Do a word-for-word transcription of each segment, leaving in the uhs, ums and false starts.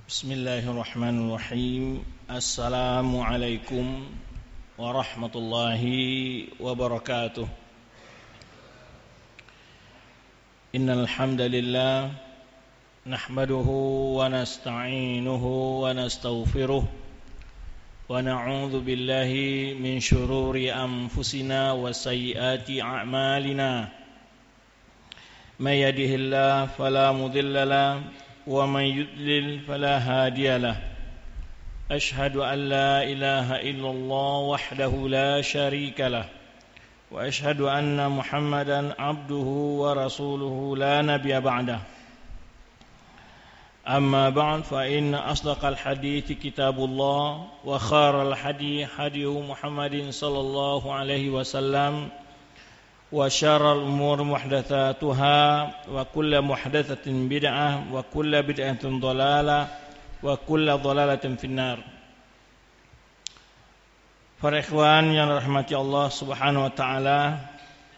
Bismillahirrahmanirrahim. Assalamualaikum warahmatullahi wabarakatuh. Innal hamdalillah nahmaduhu wa nasta'inuhu wa nastaghfiruh wa na'udzu billahi min shururi anfusina wa sayyiati a'malina. May yahdihillahu fala mudilla lahu wa man yudlil fala hadiya lahu. Ashhadu an la ilaha illallah wahdahu la syarika lahu wa ashhadu anna Muhammadan abduhu wa rasuluhu la nabiyya ba'dah. Amma ba'd, fa inna asdaqal hadithi kitabullah wa khairal hadi hadi Muhammadin sallallahu alaihi wasallam wa syarrul umur muhdatsatuha wa kullu muhdatsatin bid'ah wa kullu bid'atin dhalalah wa kullu dhalalatin finnar. Para ikhwan yang dirahmati Allah Subhanahu wa taala,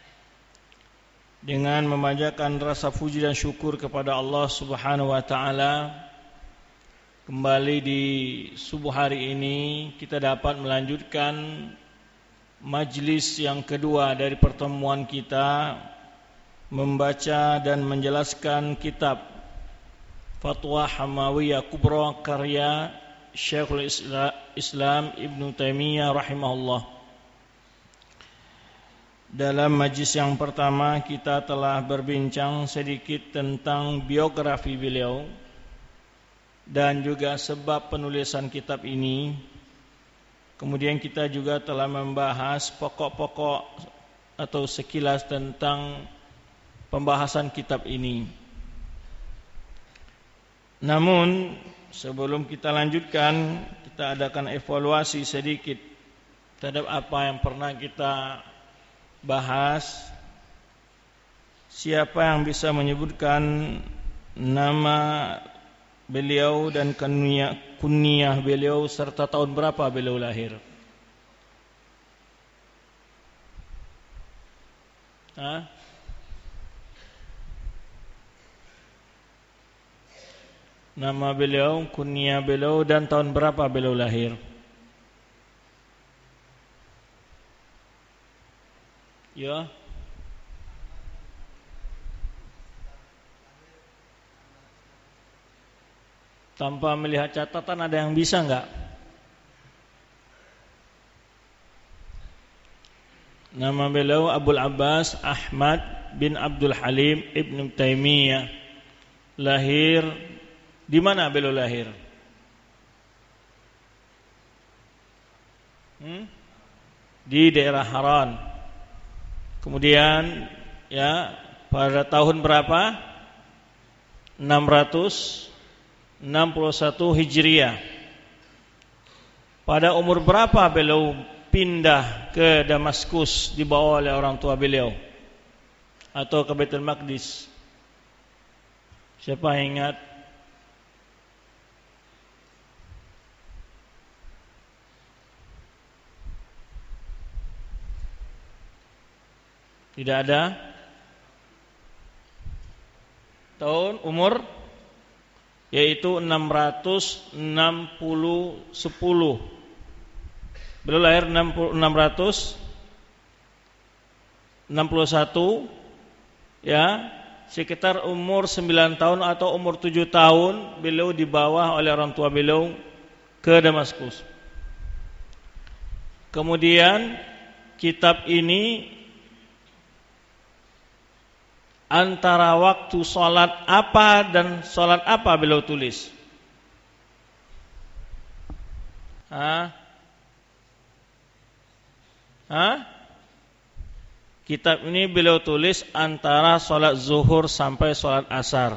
dengan memanjatkan rasa puji dan syukur kepada Allah Subhanahu wa taala, kembali di subuh hari ini kita dapat melanjutkan majlis yang kedua dari pertemuan kita membaca dan menjelaskan kitab Fatwa Hamawiyah Kubra karya Syekhul Islam Ibnu Taimiyah rahimahullah. Dalam majlis yang pertama kita telah berbincang sedikit tentang biografi beliau dan juga sebab penulisan kitab ini. Kemudian kita juga telah membahas pokok-pokok atau sekilas tentang pembahasan kitab ini. Namun sebelum kita lanjutkan, kita adakan evaluasi sedikit terhadap apa yang pernah kita bahas. Siapa yang bisa menyebutkan nama beliau dan kunyah, kunyah beliau serta tahun berapa beliau lahir? Hah? Nama beliau, kunyah beliau dan tahun berapa beliau lahir? Ya. Tanpa melihat catatan ada yang bisa enggak? Nama beliau Abul Abbas Ahmad bin Abdul Halim Ibnu Taimiyah. Lahir di mana beliau lahir? Hmm? Di daerah Haran. Kemudian ya pada tahun berapa? enam ratus enam puluh satu Hijriah. Pada umur berapa beliau pindah ke Damaskus dibawa oleh orang tua beliau atau ke Baitul Maqdis? Siapa yang ingat? Tidak ada? Tahun umur yaitu enam ratus enam puluh sepuluh. Beliau lahir enam ratus enam puluh satu, ya, sekitar umur sembilan tahun atau umur tujuh tahun beliau dibawa oleh orang tua beliau ke Damaskus. Kemudian kitab ini antara waktu sholat apa dan sholat apa beliau tulis? Hah? Hah? Kitab ini beliau tulis antara sholat zuhur sampai sholat asar.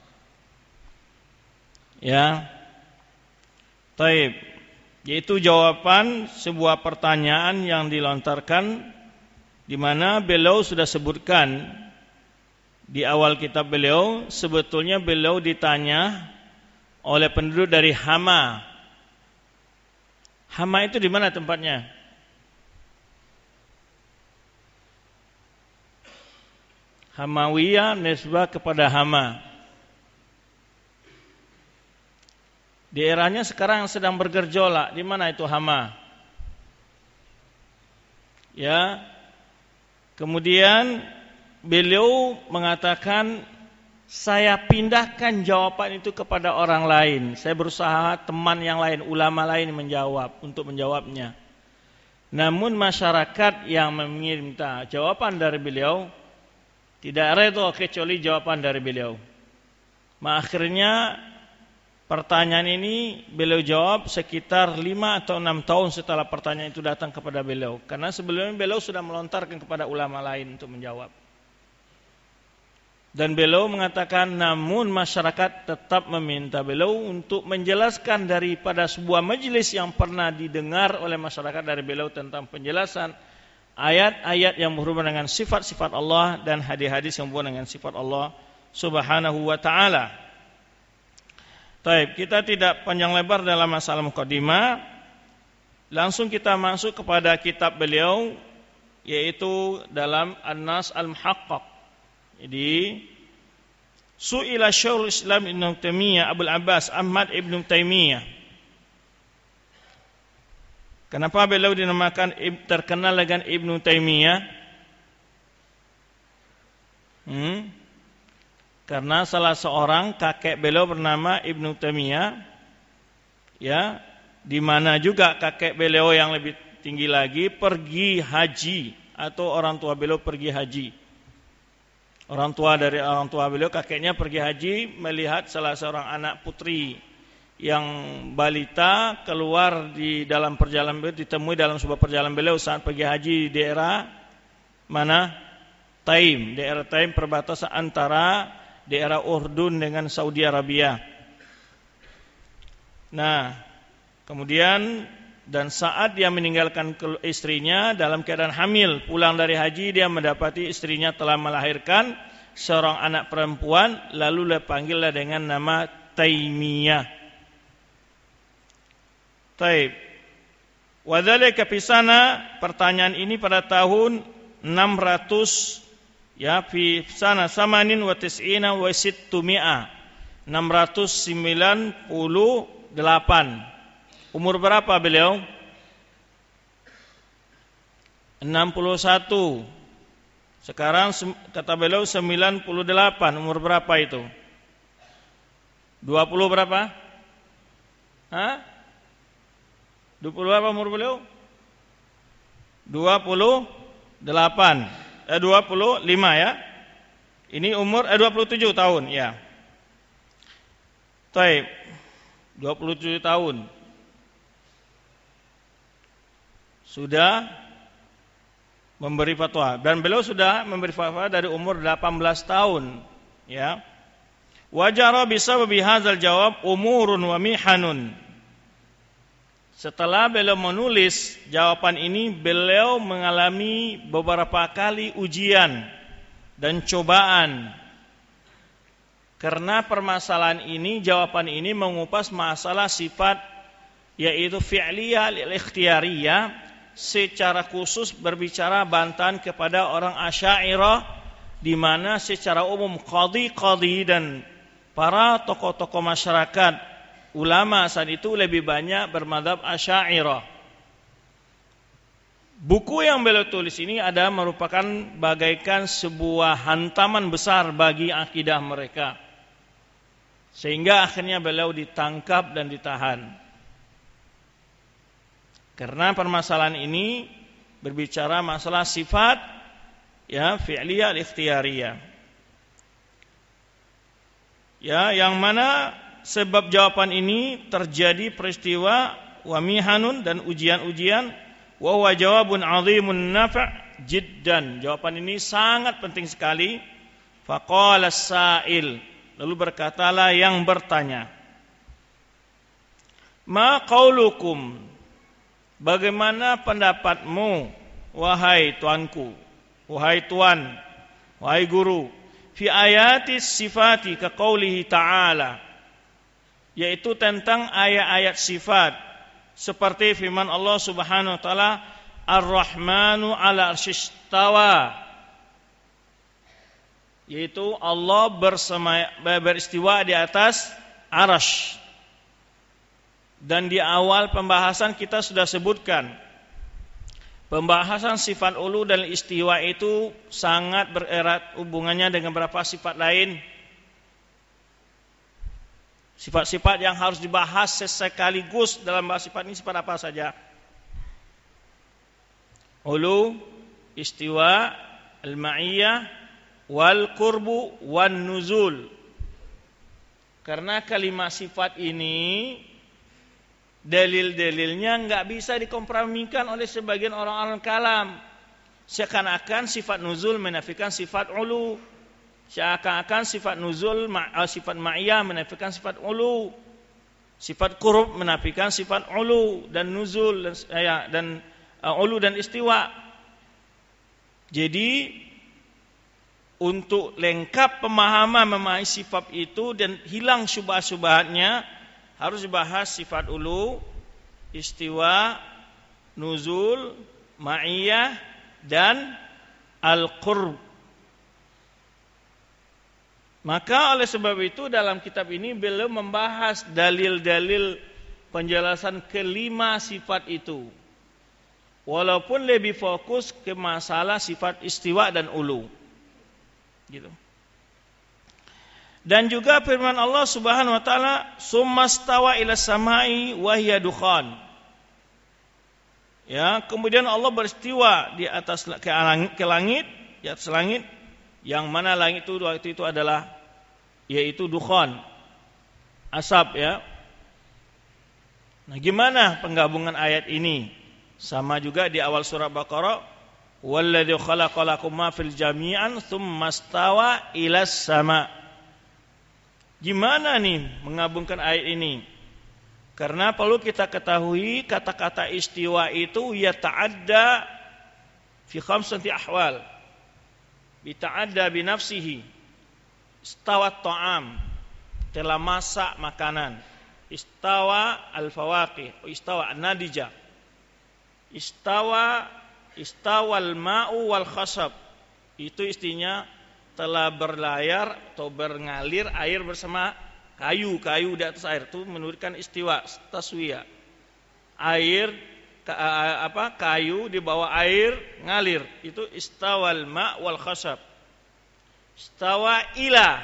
Ya. Taib. Yaitu jawaban sebuah pertanyaan yang dilontarkan di mana beliau sudah sebutkan di awal kitab beliau, sebetulnya beliau ditanya oleh penduduk dari Hama. Hama itu di mana tempatnya? Hamawiyah nisbah kepada Hama. Daerahnya sekarang sedang bergejolak. Di mana itu Hama? Ya. Kemudian beliau mengatakan, saya pindahkan jawaban itu kepada orang lain. Saya berusaha teman yang lain, ulama lain menjawab untuk menjawabnya. Namun masyarakat yang meminta jawaban dari beliau tidak redha kecuali jawaban dari beliau. Akhirnya pertanyaan ini beliau jawab sekitar lima atau enam tahun setelah pertanyaan itu datang kepada beliau. Karena sebelumnya beliau sudah melontarkan kepada ulama lain untuk menjawab. Dan beliau mengatakan, namun masyarakat tetap meminta beliau untuk menjelaskan daripada sebuah majelis yang pernah didengar oleh masyarakat dari beliau tentang penjelasan ayat-ayat yang berhubungan dengan sifat-sifat Allah dan hadis-hadis yang berhubungan dengan sifat Allah Subhanahu wa ta'ala. Baik, kita tidak panjang lebar dalam masalah muqaddimah. Langsung kita masuk kepada kitab beliau, yaitu dalam An-Nas Al-Muhaqqaq. Jadi su'ila Syekhul Islam Ibnu Taimiyah Abul Abbas Ahmad Ibnu Taimiyah. Kenapa beliau dinamakan terkenal dengan Ibnu Taimiyah? Hmm? Karena salah seorang kakek beliau bernama Ibnu Taimiyah, ya, di mana juga kakek beliau yang lebih tinggi lagi pergi haji, atau orang tua beliau pergi haji. Orang tua dari orang tua beliau, kakeknya pergi haji melihat salah seorang anak putri yang balita keluar di dalam perjalanan beliau, ditemui dalam sebuah perjalanan beliau saat pergi haji di daerah mana? Taim, daerah Taim, perbatasan antara daerah Urdun dengan Saudi Arabia. Nah, kemudian dan saat dia meninggalkan istrinya dalam keadaan hamil, pulang dari haji, dia mendapati istrinya telah melahirkan seorang anak perempuan, lalu dia panggillah dengan nama Taimiyah. Taib. Wadzalika fi sana, pertanyaan ini pada tahun enam ratus, ya, fi sana samanin wa tis'ina wa sittumi'a, enam ratus sembilan puluh delapan. Umur berapa beliau? enam puluh satu. Sekarang kata beliau sembilan puluh delapan. Umur berapa itu? dua puluh berapa? Hah? dua puluh berapa umur beliau? dua puluh delapan. Eh dua puluh lima ya. Ini umur eh dua puluh tujuh tahun, ya. Baik. dua puluh tujuh tahun. Sudah memberi fatwa, dan beliau sudah memberi fatwa dari umur delapan belas tahun, ya. Wajara bisababi hadzal jawab umurun wa mihanun. Setelah beliau menulis jawaban ini, beliau mengalami beberapa kali ujian dan cobaan. Karena permasalahan ini, jawaban ini mengupas masalah sifat, yaitu fi'liyah al-ikhtiyariyah, secara khusus berbicara bantahan kepada orang Asy'ariyah, di mana secara umum qadhi-qadhi dan para tokoh-tokoh masyarakat, ulama saat itu lebih banyak bermadzhab Asy'ariyah. Buku yang beliau tulis ini ada merupakan bagaikan sebuah hantaman besar bagi akidah mereka, sehingga akhirnya beliau ditangkap dan ditahan. Karena permasalahan ini berbicara masalah sifat, ya, fi'liyah al-ikhtiyariyah. Ya, yang mana sebab jawaban ini terjadi peristiwa wa mihanun dan ujian-ujian, wa huwa jawabun 'azimun nafa' jiddan. Jawaban ini sangat penting sekali. Faqala as-sa'il, lalu berkatalah yang bertanya, ma qaulukum, bagaimana pendapatmu wahai tuanku, wahai tuan, wahai guru, fi ayati sifati ka qaulihi ta'ala, yaitu tentang ayat-ayat sifat seperti firman Allah Subhanahu wa taala, Ar-Rahmanu 'ala arsyistawa, yaitu Allah bersama, beristiwa di atas arasy. Dan di awal pembahasan kita sudah sebutkan, pembahasan sifat ulu dan istiwa itu sangat bererat hubungannya dengan beberapa sifat lain. Sifat-sifat yang harus dibahas sekaligus dalam bahas sifat ini sifat apa saja? Ulu, istiwa, al-ma'iyah, wal qurbu, wan nuzul. Karena kalimat sifat ini dalil-dalilnya enggak bisa dikompromikan oleh sebagian orang-orang kalam. Seakan-akan sifat nuzul menafikan sifat ulu. Seakan-akan sifat nuzul, sifat ma'iyah menafikan sifat ulu. Sifat qurb menafikan sifat ulu dan nuzul dan, ya, dan uh, ulu dan istiwa. Jadi untuk lengkap pemahaman memahami sifat itu dan hilang syubhat-syubhatnya, harus dibahas sifat ulu, istiwa, nuzul, ma'iyah, dan al-qurb. Maka oleh sebab itu dalam kitab ini beliau membahas dalil-dalil penjelasan kelima sifat itu. Walaupun lebih fokus ke masalah sifat istiwa dan ulu. Gitu. Dan juga firman Allah Subhanahu wa taala, "Tsummastawa ila samai wa hiya dukhan." Ya, kemudian Allah beristiwa di atas ke langit, ke langit, di atas langit, yang mana langit itu waktu itu adalah yaitu dukhan, asap ya. Nah, gimana penggabungan ayat ini? Sama juga di awal surah Baqarah, "Walladzi khalaqalakum ma fil jami'an tsummastawa ilas sama." Gimana nih menggabungkan ayat ini? Karena perlu kita ketahui kata-kata istiwa itu ya ta'adda fi khamsati ahwal. Bi ta'adda bi nafsihi. Istawa ta'am, telah masak makanan. Istawa al-fawaqih, istawa an-nadija. Istawa istawal ma'u wal khasab. Itu istinya telah berlayar atau berngalir air bersama kayu, kayu di atas air, itu menurutkan istiwa, taswiyah. Air apa kayu di bawah air ngalir, itu istawal ma' wal khasab. Istawa ila.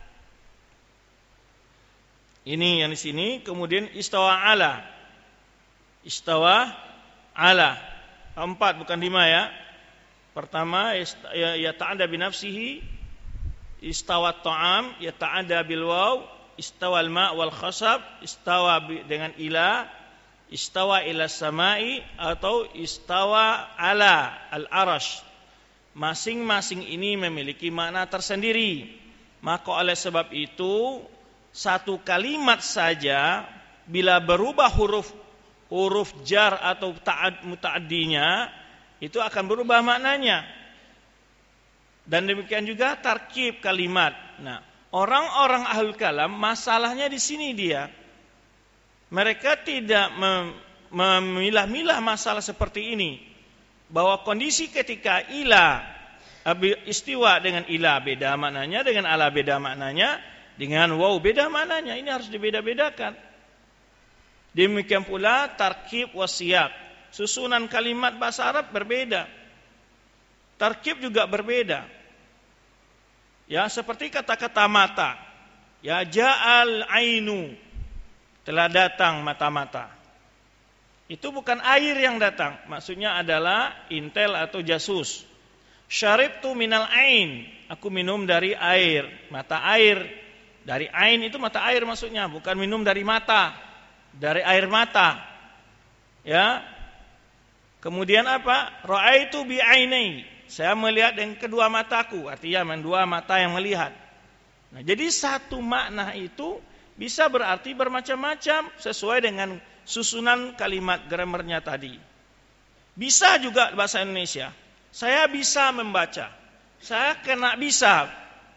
Ini yang di sini, kemudian istawa ala. Istawa ala. Empat bukan lima ya. Pertama ya ta'adda bi nafsihi, istawa ta'am, ya ta'adda bil waw, istawa al-ma' wal khasab, istawa dengan ila, istawa ila samai, atau istawa ala al-arash. Masing-masing ini memiliki makna tersendiri. Maka oleh sebab itu satu kalimat saja bila berubah huruf huruf jar atau ta'ad muta'addinya, itu akan berubah maknanya. Dan demikian juga tarkib kalimat. Nah, orang-orang ahlul kalam masalahnya di sini dia. Mereka tidak memilah-milah masalah seperti ini. Bahwa kondisi ketika ila istiwa dengan ila beda maknanya, dengan ala beda maknanya, dengan waw beda maknanya. Ini harus dibeda-bedakan. Demikian pula tarkib wasiyaq. Susunan kalimat bahasa Arab berbeda. Tarkib juga berbeda. Ya, seperti kata-kata mata. Ya, ja'al ainu. Telah datang mata-mata. Itu bukan air yang datang. Maksudnya adalah intel atau jasus. Syaribtu minal ain. Aku minum dari air. Mata air. Dari ain itu mata air maksudnya. Bukan minum dari mata. Dari air mata. Ya. Kemudian apa? Ra'aitu bi'ainai. Saya melihat dengan kedua mataku. Artinya dua mata yang melihat. Nah, jadi satu makna itu bisa berarti bermacam-macam sesuai dengan susunan kalimat gramarnya tadi. Bisa juga bahasa Indonesia. Saya bisa membaca. Saya kena bisa.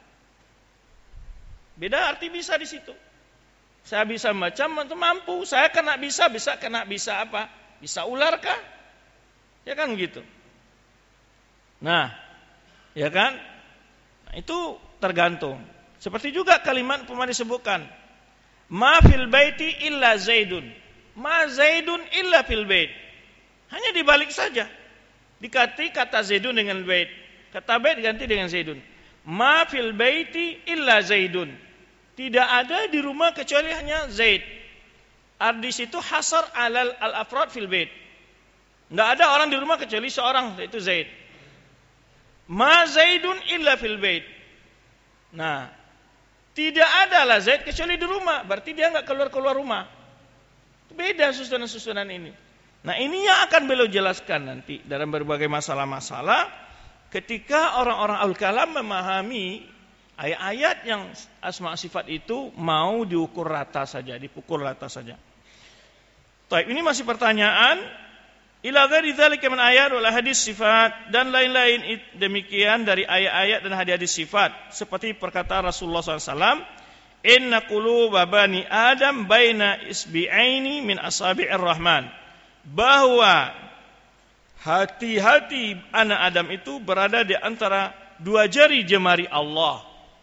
Beda arti bisa di situ. Saya bisa membaca itu mampu. Saya kena bisa, bisa kena bisa apa? Bisa ular kah? Ya kan gitu. Nah, ya kan? Nah, itu tergantung. Seperti juga kalimat pernah disebutkan, ma fil baiti illa Zaidun. Ma Zaidun illa fil bait. Hanya dibalik saja. Dikati kata Zaidun dengan bait. Kata bait ganti dengan Zaidun. Ma fil baiti illa Zaidun. Tidak ada di rumah kecuali hanya Zaid. Di situ hasar alal al-afrad fil bait. Enggak ada orang di rumah kecuali seorang, yaitu Zaid. Ma Zaidun illa fil bait. Nah, tidak ada lah Zaid kecuali di rumah. Berarti dia enggak keluar-keluar rumah. Beda susunan-susunan ini. Nah, ini yang akan beliau jelaskan nanti dalam berbagai masalah-masalah ketika orang-orang al-kalam memahami ayat-ayat yang asma sifat itu mau diukur rata saja, dipukul rata saja. Baik, ini masih pertanyaan. Ila ghairi dzalika min ayat wal hadis sifat, dan lain-lain demikian dari ayat-ayat dan hadis sifat, seperti perkataan Rasulullah sallallahu alaihi wasallam, inna quluba bani adam baina isbi'aini min asabi'ir rahman, bahwa hati-hati anak Adam itu berada di antara dua jari jemari Allah.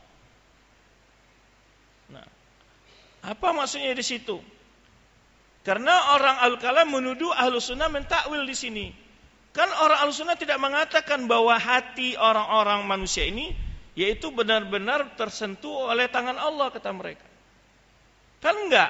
Nah, apa maksudnya di situ? Karena orang al-kalam menuduh ahlu sunnah mentakwil di sini. Kan orang ahlu sunnah tidak mengatakan bahwa hati orang-orang manusia ini yaitu benar-benar tersentuh oleh tangan Allah, kata mereka. Kan enggak.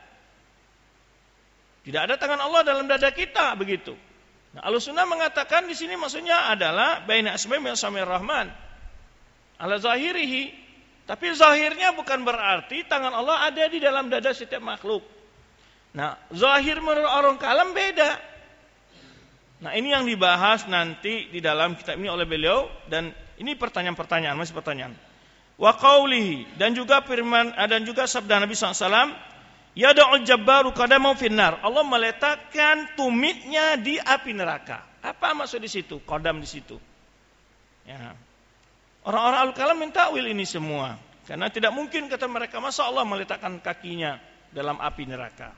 Tidak ada tangan Allah dalam dada kita, begitu. Nah, ahlu sunnah mengatakan di sini maksudnya adalah baina asma'i min asma'ir rahman ala zahirihi. Tapi zahirnya bukan berarti tangan Allah ada di dalam dada setiap makhluk. Nah, zahir menurut orang kalam beda. Nah, ini yang dibahas nanti di dalam kitab ini oleh beliau, dan ini pertanyaan-pertanyaan, masih pertanyaan. Wa qaulihi, dan juga firman, dan juga sabda Nabi sallallahu alaihi wasallam, yad'ul jabbaru qadamahu finnar. Allah meletakkan tumitnya di api neraka. Apa maksud di situ? Qadam di situ. Ya. Orang-orang al-kalam mentakwil ini semua. Karena tidak mungkin kata mereka, masa Allah meletakkan kakinya dalam api neraka.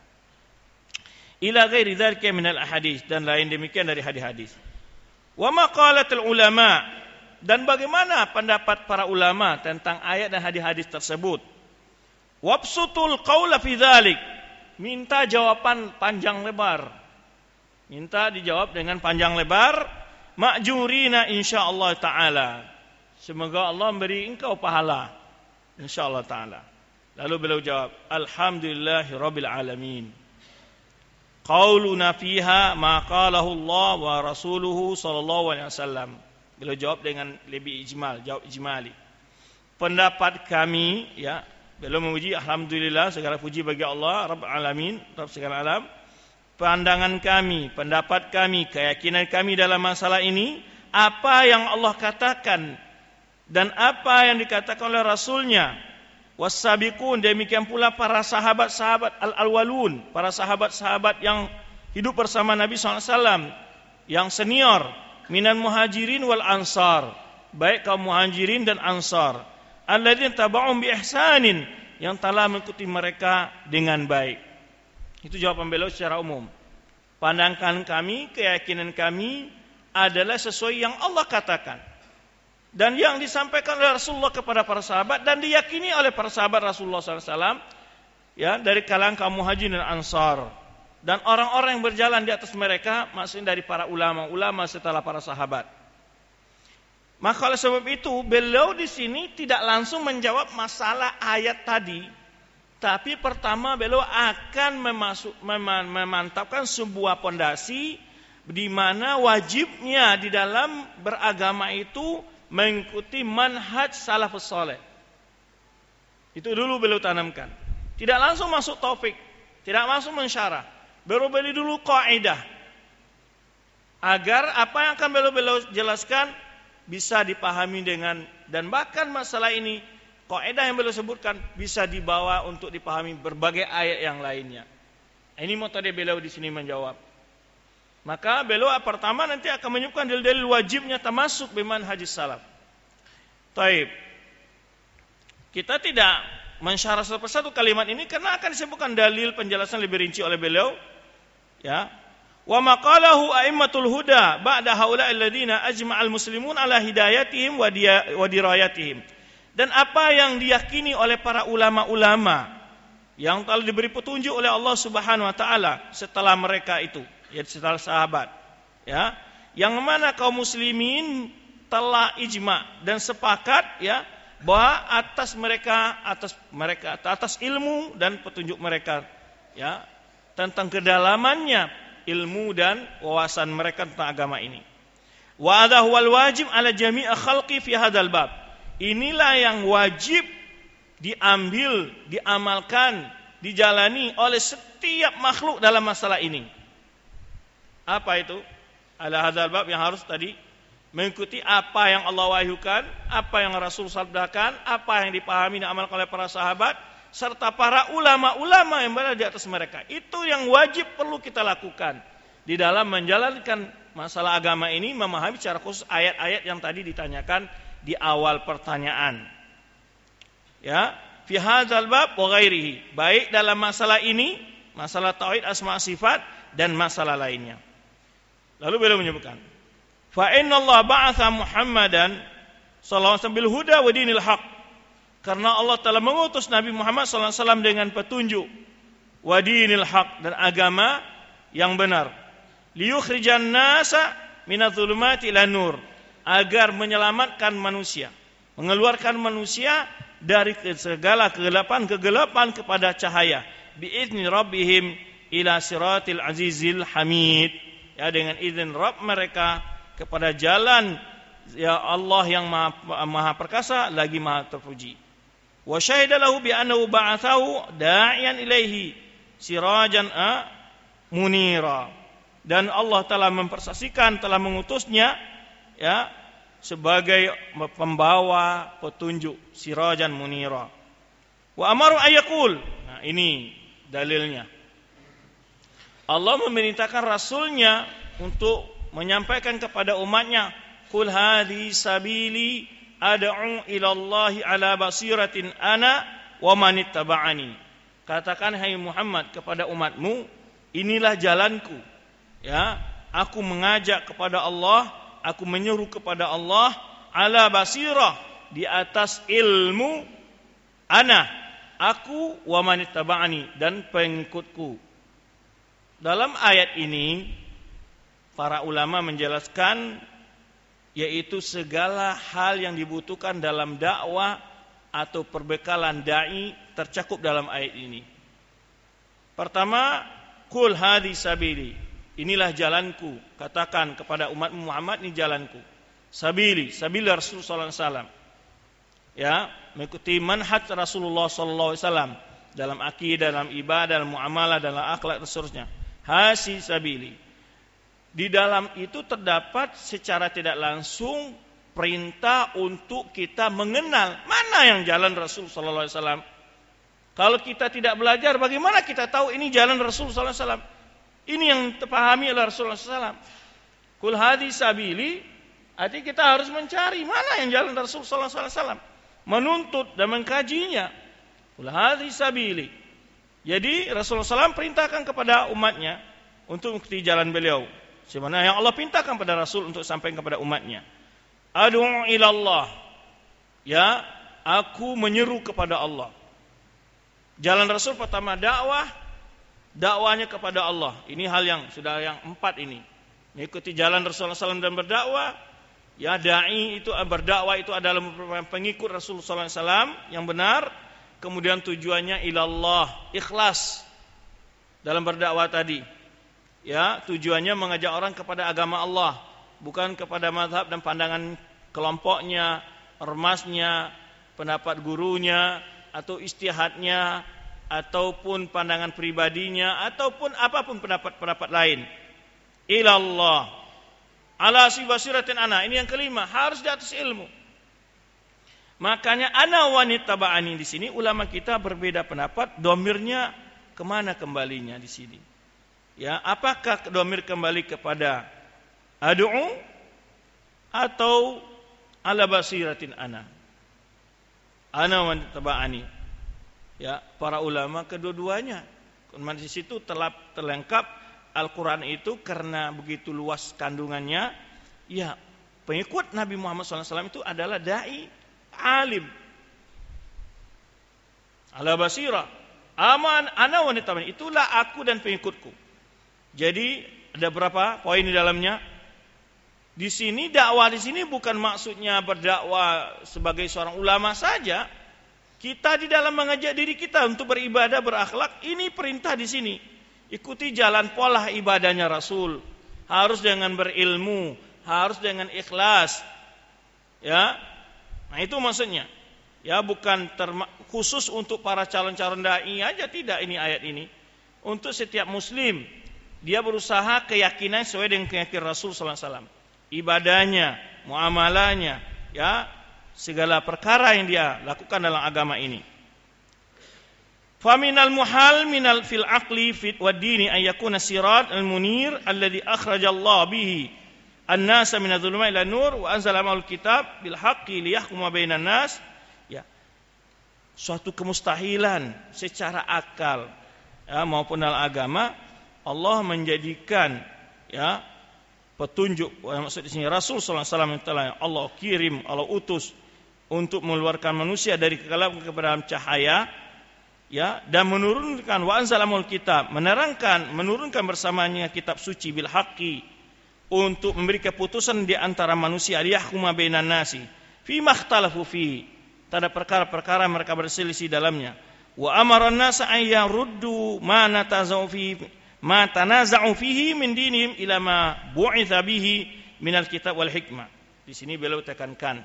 Ila ghairi dzalika minal ahadits, dan lain demikian dari hadis-hadis. Wa maqalatul ulama, dan bagaimana pendapat para ulama tentang ayat dan hadis-hadis tersebut. Wabsutul qaula fi dzalik, minta jawaban panjang lebar. Minta dijawab dengan panjang lebar, ma'jurina insyaallah taala. Semoga Allah memberi engkau pahala insyaallah taala. Lalu beliau jawab, alhamdulillahirabbil alamin. Qauluna fiha ma qalahu Allah wa rasuluhu sallallahu alaihi wasallam. Beliau jawab dengan lebih ijmal, jawab ijmali. Pendapat kami, ya, beliau memuji, alhamdulillah, segala puji bagi Allah Rabbul alamin, Rabb segala alam. Pandangan kami, pendapat kami, keyakinan kami dalam masalah ini, apa yang Allah katakan dan apa yang dikatakan oleh Rasulnya. Wassabiqun, demikian pula para sahabat-sahabat al-awwalun, para sahabat-sahabat yang hidup bersama Nabi sallallahu alaihi wasallam, yang senior, minan muhajirin wal ansar, baik kaum muhajirin dan ansar, alladzina tabauhum bi ihsanin, yang telah mengikuti mereka dengan baik. Itu jawaban beliau secara umum. Pandangan kami, keyakinan kami adalah sesuai yang Allah katakan dan yang disampaikan oleh Rasulullah kepada para sahabat dan diyakini oleh para sahabat Rasulullah sallallahu alaihi wasallam, ya, dari kalangan kaum muhajirin dan ansar, dan orang-orang yang berjalan di atas mereka, maksudnya dari para ulama-ulama setelah para sahabat. Maka oleh sebab itu beliau di sini tidak langsung menjawab masalah ayat tadi, tapi pertama beliau akan memasuk, memantapkan sebuah pondasi di mana wajibnya di dalam beragama itu mengikuti manhaj salafus saleh. Itu dulu beliau tanamkan. Tidak langsung masuk taufik, tidak langsung mensyarah. Beliau beli dulu kaidah agar apa yang akan beliau beliau jelaskan bisa dipahami dengan, dan bahkan masalah ini kaidah yang beliau sebutkan bisa dibawa untuk dipahami berbagai ayat yang lainnya. Ini metode beliau di sini menjawab. Maka beliau pertama nanti akan menyebutkan dalil-dalil wajibnya tamasuk biman hadis salaf. Taib. Kita tidak mensyarah satu persatu kalimat ini karena akan disebutkan dalil penjelasan lebih rinci oleh beliau. Ya. Wa maqalahu a'immatul huda ba'da haula'i alladziina ajma'al muslimun ala hidayatihim wa dirayatihim. Dan apa yang diyakini oleh para ulama-ulama yang telah diberi petunjuk oleh Allah Subhanahu wa taala setelah mereka itu, ya setelah sahabat, ya. Yang mana kaum muslimin telah ijma dan sepakat, ya, bahwa atas mereka atas mereka atas ilmu dan petunjuk mereka, ya, tentang kedalamannya ilmu dan wawasan mereka tentang agama ini. Wa hadha huwal wajib ala jami'i khalqi fi hadzal bab. Inilah yang wajib diambil, diamalkan, dijalani oleh setiap makhluk dalam masalah ini. Apa itu? Ala hadzal bab, yang harus tadi mengikuti apa yang Allah wahyukan, apa yang Rasul sabdakan, apa yang dipahami dan diamalkan oleh para sahabat serta para ulama-ulama yang berada di atas mereka. Itu yang wajib perlu kita lakukan di dalam menjalankan masalah agama ini, memahami secara khusus ayat-ayat yang tadi ditanyakan di awal pertanyaan. Ya, fi hadzal bab wa ghairihi, baik dalam masalah ini, masalah tauhid asma sifat dan masalah lainnya. Lalu beliau menyebutkan, fa inna Allah ba'atha Muhammadan sallallahu alaihi wasallam bil huda wa dinil haq. Karena Allah telah mengutus Nabi Muhammad sallallahu alaihi wasallam dengan petunjuk, wa dinil haq, dan agama yang benar. Liyukhrijan nasa minadh-dhulumati ilan nur, agar menyelamatkan manusia, mengeluarkan manusia dari segala kegelapan-kegelapan kepada cahaya, biizni rabbihim ila siratil azizil hamid, ya, dengan izin Rabb mereka kepada jalan, ya, Allah yang maha, maha perkasa lagi maha terpuji. Wa syahida lahu bi annahu ba'athahu da'iyan ilaihi sirajan a munira, dan Allah telah mempersaksikan, telah mengutusnya, ya, sebagai pembawa petunjuk, sirajan munira. Wa amaru ayyakul, nah ini dalilnya. Allah memerintahkan Rasulnya untuk menyampaikan kepada umatnya, qul hadhi sabili ad'u ila Allahi ala basiratin ana wa manittaba'ani. Katakan hai Muhammad kepada umatmu, inilah jalanku, ya, aku mengajak kepada Allah, aku menyeru kepada Allah ala basirah, di atas ilmu, ana, aku, wa manittaba'ani, dan pengikutku. Dalam ayat ini para ulama menjelaskan, yaitu segala hal yang dibutuhkan dalam dakwah atau perbekalan dai tercakup dalam ayat ini. Pertama, qul hadhi sabili, inilah jalanku, katakan kepada umat Muhammad, ini jalanku. Sabili, sabili Rasul sallallahu alaihi wasallam, ya, mengikuti manhaj Rasulullah sallallahu alaihi wasallam dalam akidah, dalam ibadah, dalam muamalah, dalam akhlak dan seterusnya. Hasi sabili, di dalam itu terdapat secara tidak langsung perintah untuk kita mengenal mana yang jalan Rasul sallallahu alaihi wasallam. Kalau kita tidak belajar, bagaimana kita tahu ini jalan Rasul sallallahu alaihi wasallam? Ini yang terpahami oleh Rasulullah sallallahu alaihi wasallam. Qul hadhi sabili, artinya kita harus mencari mana yang jalan Rasul sallallahu alaihi wasallam, menuntut dan mengkajinya. Qul hadhi sabili. Jadi Rasulullah sallallahu alaihi wasallam perintahkan kepada umatnya untuk mengikuti jalan beliau, sebagaimana yang Allah perintahkan pada Rasul untuk sampaikan kepada umatnya. Ad'u ilallah, ya, aku menyeru kepada Allah. Jalan Rasul pertama dakwah, dakwahnya kepada Allah. Ini hal yang sudah yang empat ini. Mengikuti jalan Rasulullah sallallahu alaihi wasallam dan berdakwah. Ya, dai itu berdakwah itu adalah merupakan pengikut Rasulullah sallallahu alaihi wasallam yang benar. Kemudian tujuannya ilallah, ikhlas dalam berdakwah tadi. Ya, tujuannya mengajak orang kepada agama Allah, bukan kepada mazhab dan pandangan kelompoknya, ormasnya, pendapat gurunya, atau istihadnya, ataupun pandangan pribadinya, ataupun apapun pendapat-pendapat lain. Ilallah ala basiratin ana, ini yang kelima, harus di atas ilmu. Makanya ana wanittaba'ani di sini ulama kita berbeda pendapat, domirnya kemana kembalinya di sini? Ya, apakah domir kembali kepada ad'u atau ala basiratin ana? Ana wanittaba'ani. Ya, para ulama kedua-duanya. Di situ telah terlengkap Al-Quran itu karena begitu luas kandungannya. Ya, pengikut Nabi Muhammad sallallahu alaihi wasallam itu adalah dai, alim, ala basirah, Aman ana wanita itulah aku dan pengikutku. Jadi ada berapa poin di dalamnya? Di sini dakwah di sini bukan maksudnya berdakwah sebagai seorang ulama saja. Kita di dalam mengajak diri kita untuk beribadah, berakhlak, ini perintah di sini. Ikuti jalan pola ibadahnya Rasul. Harus dengan berilmu, harus dengan ikhlas. Ya. Nah, itu maksudnya. Ya, bukan terma- khusus untuk para calon-calon dai aja, tidak ini ayat ini. Untuk setiap muslim, dia berusaha keyakinan sesuai dengan keyakinan Rasul sallallahu alaihi wasallam. Ibadahnya, muamalahnya, ya, segala perkara yang dia lakukan dalam agama ini. Faminal muhal minal fil aqli fit wad dini an yakuna sirat al munir alladhi akhrajallahu bihi an-nasa min adh-dhulumati ila nur wa anzala ma'al kitab bil haqqi liyahkuma bainan nas. Ya. Suatu kemustahilan secara akal, ya, maupun dalam agama Allah menjadikan, ya, petunjuk, maksud di sini Rasul sallallahu alaihi wasallam yang telah Allah kirim, Allah utus untuk mengeluarkan manusia dari kegelapan kepada cahaya, ya, dan menurunkan wa anzalamul kitab, menerangkan, menurunkan bersamanya kitab suci bil haqqi untuk memberi keputusan di antara manusia, liyahkuma bainan nasi fi makhtalafu fi, terhadap perkara-perkara mereka berselisih dalamnya. Wa amara an-nasa an yaruddu ma natazau fi ma tanaza'u fihi min dinihim ila ma bu'itha bihi minal kitab wal hikmah. Di sini beliau tekankan,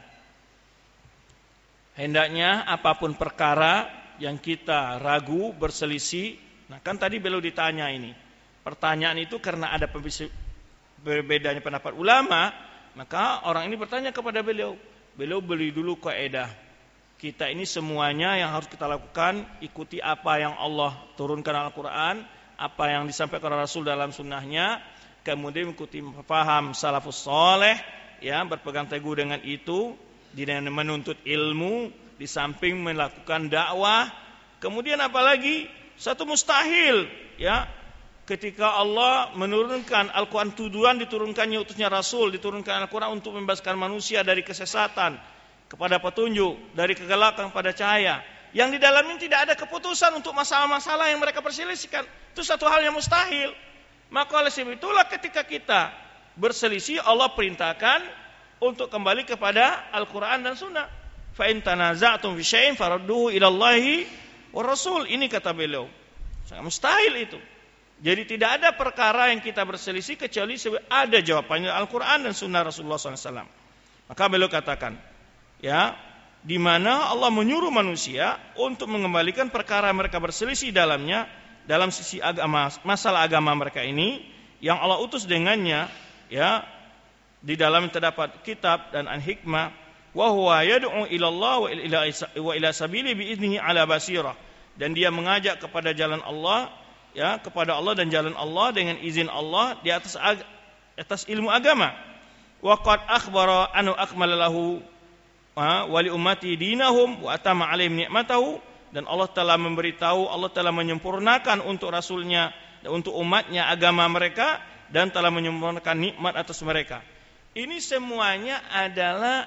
hendaknya apapun perkara yang kita ragu, berselisih. Nah, kan tadi beliau ditanya ini. Pertanyaan itu karena ada berbedanya pendapat ulama, maka orang ini bertanya kepada beliau. Beliau beli dulu kaidah. Kita ini semuanya yang harus kita lakukan, ikuti apa yang Allah turunkan dalam Al-Quran, apa yang disampaikan Rasul dalam sunnahnya, kemudian mengikuti paham salafus soleh, ya, berpegang teguh dengan itu, dengan menuntut ilmu, di samping melakukan dakwah. Kemudian apalagi satu mustahil, ya, ketika Allah menurunkan Al-Quran, tujuan diturunkannya utusnya Rasul, diturunkan Al-Quran untuk membebaskan manusia dari kesesatan kepada petunjuk, dari kegelapan pada cahaya, yang di dalamnya tidak ada keputusan untuk masalah-masalah yang mereka perselisihkan. Itu satu hal yang mustahil. Maka oleh sebab itulah ketika kita berselisih, Allah perintahkan untuk kembali kepada Al-Quran dan Sunnah. Fa in tanaza'tum fi syai'in farudduhu ila Allahi war Rasul. Ini kata beliau. Sangat mustahil itu. Jadi tidak ada perkara yang kita berselisih kecuali ada jawabannya Al-Quran dan Sunnah Rasulullah sallallahu alaihi wasallam. Maka beliau katakan, ya, di mana Allah menyuruh manusia untuk mengembalikan perkara mereka berselisih dalamnya, dalam sisi agama, masalah agama mereka ini yang Allah utus dengannya, ya, di dalam terdapat kitab dan al-hikmah, wa huwa yad'u ila Allah wa ila wa ila sabili bi idnihi ala basirah, dan dia mengajak kepada jalan Allah, ya, kepada Allah dan jalan Allah dengan izin Allah di atas atas ilmu agama. Wa qad akhbara anu akmala lahu wali ummati dinahum wa atama alaihim ni'matahu, dan Allah telah memberitahu, Allah telah menyempurnakan untuk Rasulnya dan untuk umatnya agama mereka, dan telah menyempurnakan nikmat atas mereka. Ini semuanya adalah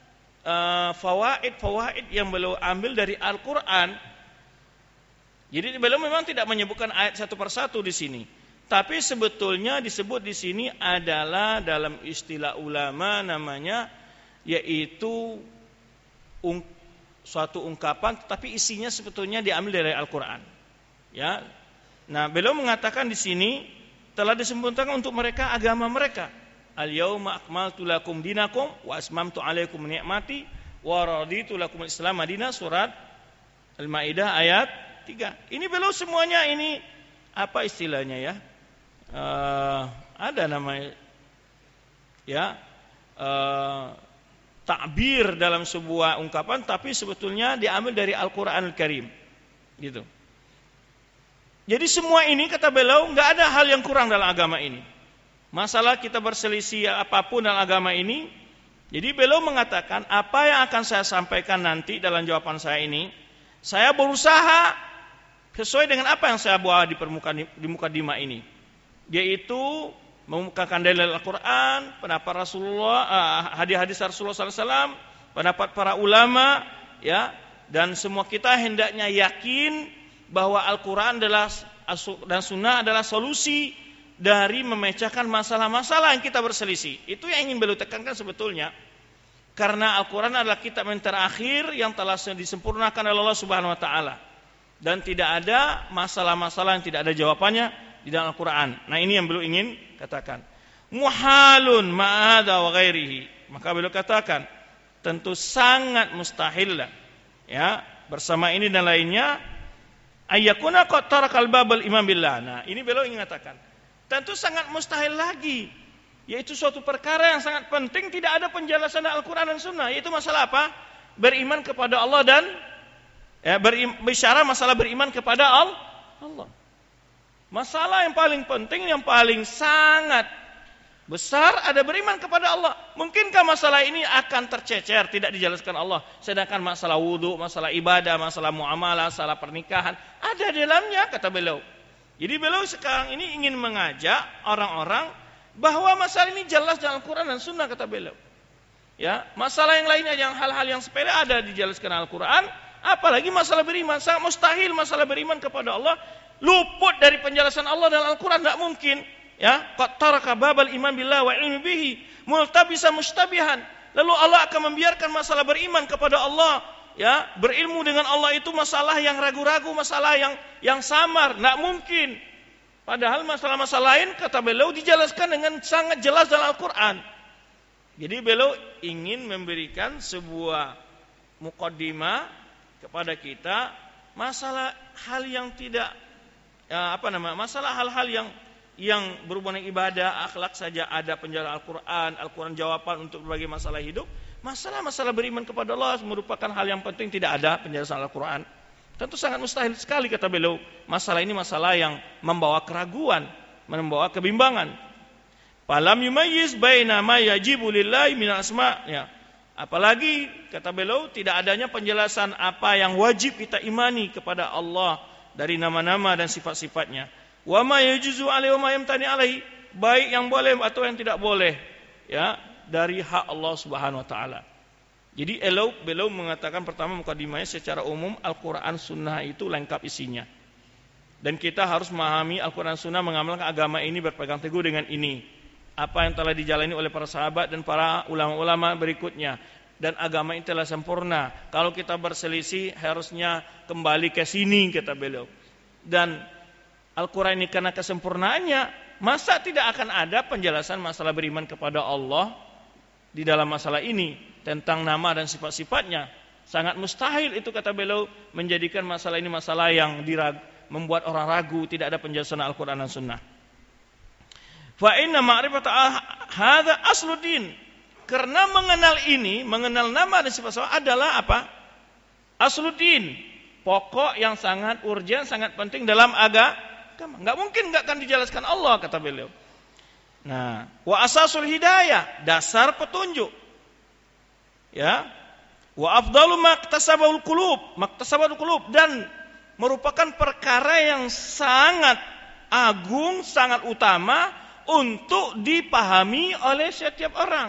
uh, fawaid-fawaid yang beliau ambil dari Al-Quran. Jadi beliau memang tidak menyebutkan ayat satu persatu di sini, tapi sebetulnya disebut di sini adalah dalam istilah ulama namanya, yaitu ung, suatu ungkapan, tapi isinya sebetulnya diambil dari Al-Quran. Ya, nah beliau mengatakan di sini telah disempurnakan untuk mereka agama mereka. Al-yauma akmaltu lakum dinakum wa asmamtu alaikum ni'mati wa raditu lakum al-Islam madinah, surat Al-Maidah ayat tiga. Ini beliau semuanya ini apa istilahnya, ya? Uh, ada namanya, ya, uh, takbir dalam sebuah ungkapan, tapi sebetulnya diambil dari Al-Quran Al-Karim, gitu. Jadi semua ini kata beliau nggak ada hal yang kurang dalam agama ini. Masalah kita berselisih apapun dalam agama ini. Jadi beliau mengatakan apa yang akan saya sampaikan nanti dalam jawaban saya ini, saya berusaha sesuai dengan apa yang saya bawa di permukaan di muka dima ini, yaitu mengemukakan dalil Al-Quran, pendapat Rasulullah, uh, hadis-hadis Rasulullah sallallahu alaihi wasallam, pendapat para ulama, ya, dan semua kita hendaknya yakin bahwa Al-Quran adalah dan Sunnah adalah solusi dari memecahkan masalah-masalah yang kita berselisih. Itu yang ingin beliau tekankan sebetulnya. Karena Al-Quran adalah kitab yang terakhir yang telah disempurnakan oleh Allah Subhanahu wa taala. Dan tidak ada masalah-masalah yang tidak ada jawabannya di dalam Al-Quran. Nah, ini yang beliau ingin katakan. Muhalun ma'ada wa ghairihi. Maka beliau katakan, tentu sangat mustahil lah, ya, bersama ini dan lainnya, ayyakuna qad tarakal babal iman billah. Nah, ini beliau ingin katakan, tentu sangat mustahil lagi, yaitu suatu perkara yang sangat penting tidak ada penjelasan Al-Quran dan Sunnah, yaitu masalah apa? Beriman kepada Allah dan ya, berbicara masalah beriman kepada Allah. Masalah yang paling penting, yang paling sangat besar ada beriman kepada Allah. Mungkinkah masalah ini akan tercecer, tidak dijelaskan Allah? Sedangkan masalah wudu, masalah ibadah, masalah muamalah, masalah pernikahan ada di dalamnya, kata beliau. Jadi beliau sekarang ini ingin mengajak orang-orang bahwa masalah ini jelas dalam Al-Quran dan Sunnah, kata beliau. Ya, masalah yang lainnya, yang hal-hal yang sepele ada dijelaskan Al-Quran, apalagi masalah beriman. Sangat mustahil masalah beriman kepada Allah luput dari penjelasan Allah dalam Al-Quran, tidak mungkin. Ya, qad taraka babal iman billah wa ilmi bihi multabisa mustabihan. Lalu Allah akan membiarkan masalah beriman kepada Allah, ya, berilmu dengan Allah itu masalah yang ragu-ragu, masalah yang yang samar, tidak mungkin. Padahal masalah-masalah lain, kata beliau, dijelaskan dengan sangat jelas dalam Al-Quran. Jadi beliau ingin memberikan sebuah muqaddimah kepada kita masalah hal yang tidak ya, apa nama masalah hal-hal yang yang berhubungan dengan ibadah, akhlak saja ada penjelasan Al-Quran, Al-Quran jawaban untuk berbagai masalah hidup. Masalah-masalah beriman kepada Allah merupakan hal yang penting, tidak ada penjelasan Al-Quran. Tentu sangat mustahil sekali, kata beliau. Masalah ini masalah yang membawa keraguan, membawa kebimbangan. Falam yumayyiz baina ma yajibu lillahi min asma', ya. Apalagi kata beliau tidak adanya penjelasan apa yang wajib kita imani kepada Allah dari nama-nama dan sifat-sifatnya. Wa ma yajuzu alaihi wa ma yamtani alaihi, baik yang boleh atau yang tidak boleh, ya, dari hak Allah Subhanahu wa taala. Jadi beliau beliau mengatakan pertama mukadimahnya secara umum Al-Qur'an Sunnah itu lengkap isinya. Dan kita harus memahami Al-Qur'an Sunnah, mengamalkan agama ini, berpegang teguh dengan ini. Apa yang telah dijalani oleh para sahabat dan para ulama-ulama berikutnya. Dan agama ini telah sempurna. Kalau kita berselisih harusnya kembali ke sini, kata beliau. Dan Al-Quran ini karena kesempurnaannya, masa tidak akan ada penjelasan masalah beriman kepada Allah di dalam masalah ini, tentang nama dan sifat-sifatnya. Sangat mustahil itu, kata beliau, menjadikan masalah ini masalah yang dirag, membuat orang ragu, tidak ada penjelasan Al-Quran dan Sunnah. Fa inna ma'rifata hadza asluddin. Karena mengenal ini, mengenal nama dan sifat-sifat adalah apa? Asluddin, pokok yang sangat urgen, sangat penting dalam agama. Enggak mungkin enggak akan dijelaskan Allah, kata beliau. Nah, wa asasul hidayah, dasar petunjuk. Ya. Wa afdalu maktasabul qulub, maktasabul qulub, dan merupakan perkara yang sangat agung, sangat utama untuk dipahami oleh setiap orang.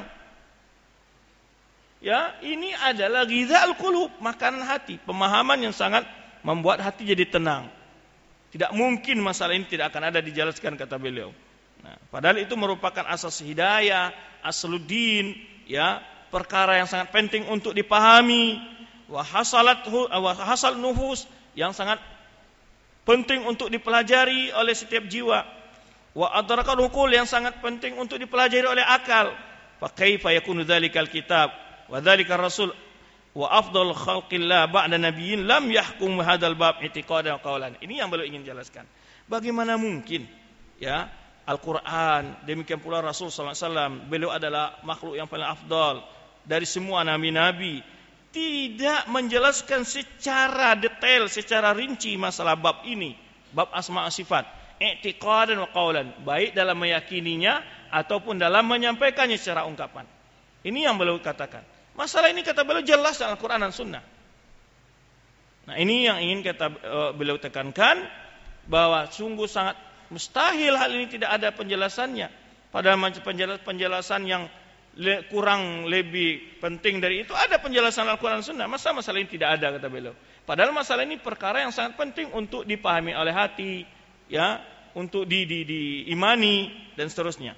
Ya, ini adalah ghidha'ul qulub, makanan hati, pemahaman yang sangat membuat hati jadi tenang. Tidak mungkin masalah ini tidak akan ada dijelaskan, kata beliau. Nah, padahal itu merupakan asas hidayah, asluddin, ya, perkara yang sangat penting untuk dipahami. Wa hasalat wa hasal nufus, yang sangat penting untuk dipelajari oleh setiap jiwa. Wa adrakal uqul, yang sangat penting untuk dipelajari oleh akal. Fa kaifa yakunu dzalikal kitab wa dzalikar rasul wa afdal khalqillah ba'da nabiyyin lam yahkum hadzal bab i'tiqadan qawlan. Ini yang beliau ingin jelaskan. Bagaimana mungkin, ya, Al-Quran, demikian pula Rasul sallallahu alaihi wasallam, beliau adalah makhluk yang paling afdal dari semua nabi-nabi, tidak menjelaskan secara detail, secara rinci masalah bab ini, bab asma sifat, i'tiqadan wa qawlan, baik dalam meyakininya ataupun dalam menyampaikannya secara ungkapan. Ini yang beliau katakan. Masalah ini, kata beliau, jelas dalam Al-Quran dan Sunnah. Nah, ini yang ingin kata uh, beliau tekankan, bahwa sungguh sangat mustahil hal ini tidak ada penjelasannya. Padahal penjelasan yang le, kurang lebih penting dari itu ada penjelasan Al-Quran dan Sunnah. Masa masalah ini tidak ada, kata beliau. Padahal masalah ini perkara yang sangat penting untuk dipahami oleh hati, ya, untuk di, di, diimani dan seterusnya.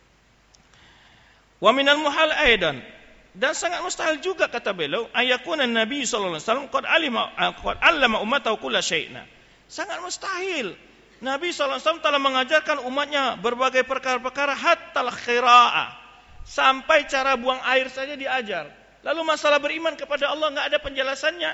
Wa minal muhal aidan, dan sangat mustahil juga kata beliau, ayakuna Nabi sallallahu alaihi wasallam qad alima qad allama ummatahu kulla syai'in. Sangat mustahil Nabi sallallahu alaihi wasallam telah mengajarkan umatnya berbagai perkara-perkara hatta al-qiraa'ah, sampai cara buang air saja diajar. Lalu masalah beriman kepada Allah enggak ada penjelasannya.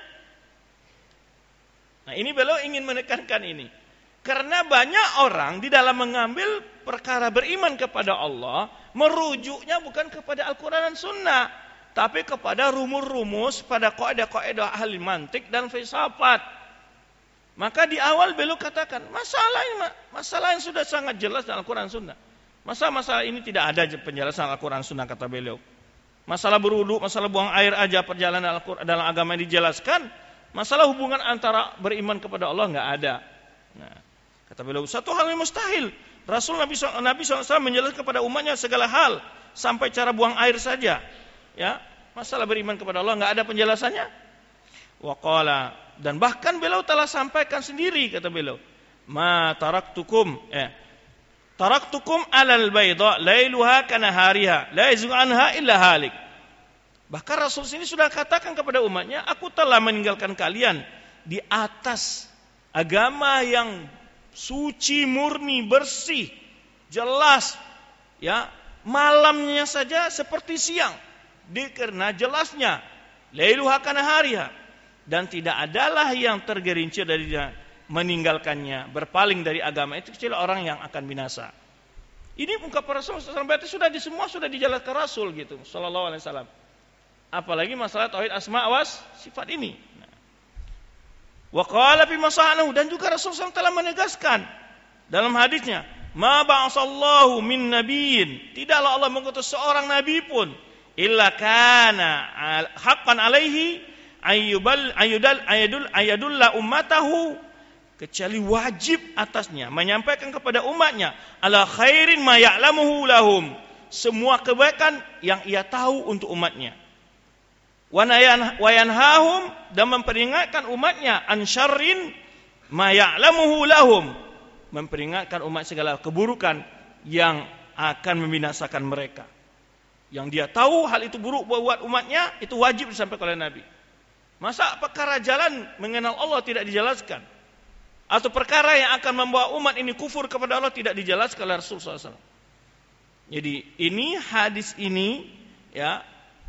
Nah, ini beliau ingin menekankan ini. Karena banyak orang di dalam mengambil perkara beriman kepada Allah merujuknya bukan kepada Al-Quran dan Sunnah, tapi kepada rumus-rumus pada kaidah-kaidah ahli mantik dan filsafat. Maka di awal beliau katakan, masalah ini masalah yang sudah sangat jelas dalam Al-Quran dan Sunnah. Masalah-masalah ini tidak ada penjelasan Al-Quran dan Sunnah, kata beliau. Masalah berwudu, masalah buang air aja perjalanan Al-Quran dalam agama yang dijelaskan. Masalah hubungan antara beriman kepada Allah enggak ada. Nah, kata beliau, satu hal yang mustahil. Rasul Nabi shallallahu alaihi wasallam menjelaskan kepada umatnya segala hal, sampai cara buang air saja. Ya, masalah beriman kepada Allah enggak ada penjelasannya. Wa qala, dan bahkan beliau telah sampaikan sendiri, kata beliau, ma taraktukum eh taraktukum alal bayda lailuha kanahariha la yazghu anha illa halik. Bahkan Rasul sini sudah katakan kepada umatnya, aku telah meninggalkan kalian di atas agama yang suci, murni, bersih, jelas, ya, malamnya saja seperti siang, karena jelasnya lailuha kanahariha, dan tidak adalah yang tergerincir dari meninggalkannya, berpaling dari agama itu kecuali orang yang akan binasa. Ini ungkapan Rasul sallallahu alaihi wasallam, berarti sudah di semua sudah dijelaskan Rasul gitu sallallahu alaihi wasallam. Apalagi masalah tauhid asma was sifat ini. Nah. Wa qala fi masanahu, dan juga Rasulullah telah menegaskan dalam hadisnya, ma ba'asallahu min nabiyyin, tidaklah Allah mengutus seorang nabi pun illa kana haqqan alaihi ayyubal ayyudal ayyadul ayyadulla ummatahu, kecuali wajib atasnya menyampaikan kepada umatnya ala khairin ma ya'lamuhu lahum, semua kebaikan yang ia tahu untuk umatnya. Wa yanhahum, dan memperingatkan umatnya an syarrin ma ya'lamuhu lahum, memperingatkan umat segala keburukan yang akan membinasakan mereka. Yang dia tahu hal itu buruk buat umatnya, itu wajib disampaikan oleh Nabi. Masa perkara jalan mengenal Allah tidak dijelaskan? Atau perkara yang akan membawa umat ini kufur kepada Allah tidak dijelaskan oleh Rasulullah sallallahu alaihi wasallam. Jadi ini hadis ini, ya,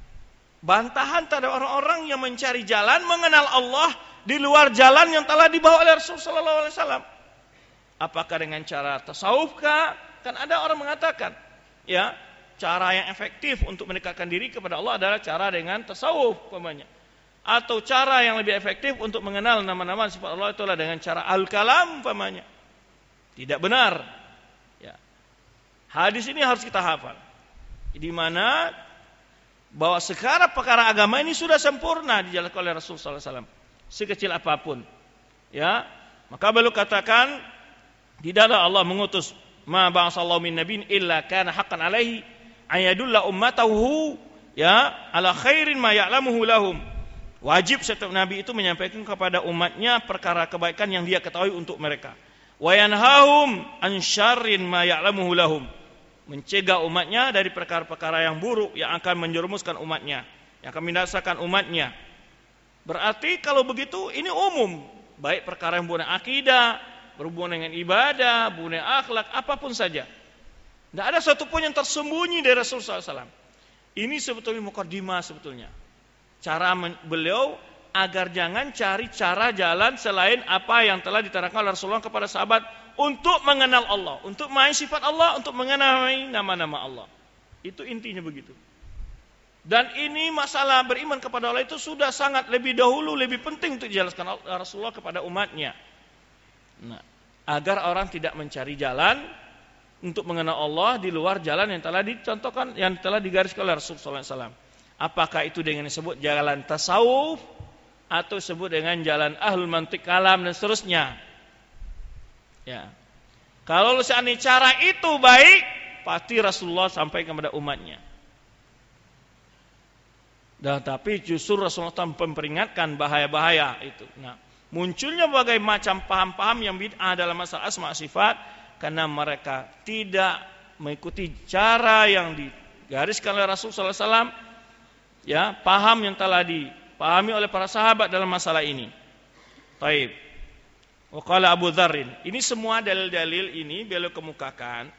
bantahan terhadap orang-orang yang mencari jalan mengenal Allah di luar jalan yang telah dibawa oleh Rasulullah sallallahu alaihi wasallam. Apakah dengan cara tasawuf kah? Kan ada orang mengatakan, ya, cara yang efektif untuk mendekatkan diri kepada Allah adalah cara dengan tasawuf, umpamanya. Atau cara yang lebih efektif untuk mengenal nama-nama sifat Allah itulah dengan cara al-kalam, umpamanya. Tidak benar. Ya. Hadis ini harus kita hafal. Di mana bahwa sekarang perkara agama ini sudah sempurna dijalankan oleh Rasul sallallahu alaihi wasallam, sekecil apapun, ya, maka beliau katakan tidaklah Allah mengutus ma ba'asallahu min nabiyyin illa kana haqqan alaihi ayadulla ummatahu, ya, ala khairin ma ya'lamuhu lahum, wajib setiap nabi itu menyampaikan kepada umatnya perkara kebaikan yang dia ketahui untuk mereka. Wa yanhahum an syarrin ma ya'lamuhu lahum, mencegah umatnya dari perkara-perkara yang buruk yang akan menjerumuskan umatnya, yang akan membinasakan umatnya. Berarti kalau begitu ini umum, baik perkara yang berhubungan akidah, berhubungan dengan ibadah, berhubungan dengan akhlak, apapun saja. Tidak ada satupun yang tersembunyi dari Rasulullah sallallahu alaihi wasallam. Ini sebetulnya mukaddimah sebetulnya. Cara beliau agar jangan cari cara jalan selain apa yang telah diterangkan oleh Rasulullah kepada sahabat untuk mengenal Allah, untuk mengenal sifat Allah, untuk mengenal nama-nama Allah. Itu intinya begitu. Dan ini masalah beriman kepada Allah itu sudah sangat lebih dahulu, lebih penting untuk dijelaskan Rasulullah kepada umatnya. Nah, agar orang tidak mencari jalan untuk mengenal Allah di luar jalan yang telah dicontohkan, yang telah digariskan oleh Rasulullah sallallahu alaihi wasallam. Apakah itu dengan disebut jalan tasawuf atau sebut dengan jalan ahlul mantik kalam dan seterusnya. Ya. Kalau seandainya cara itu baik, pasti Rasulullah sampaikan kepada umatnya. Dan tapi justru Rasulullah shallallahu alaihi wasallam memperingatkan bahaya-bahaya itu. Nah, munculnya berbagai macam paham-paham yang bid'ah dalam masalah asma sifat karena mereka tidak mengikuti cara yang digariskan oleh Rasulullah shallallahu alaihi wasallam, ya, paham yang telah dipahami oleh para sahabat dalam masalah ini. Taib. Waqala Abu Dzarrin. Ini semua dalil-dalil ini beliau kemukakan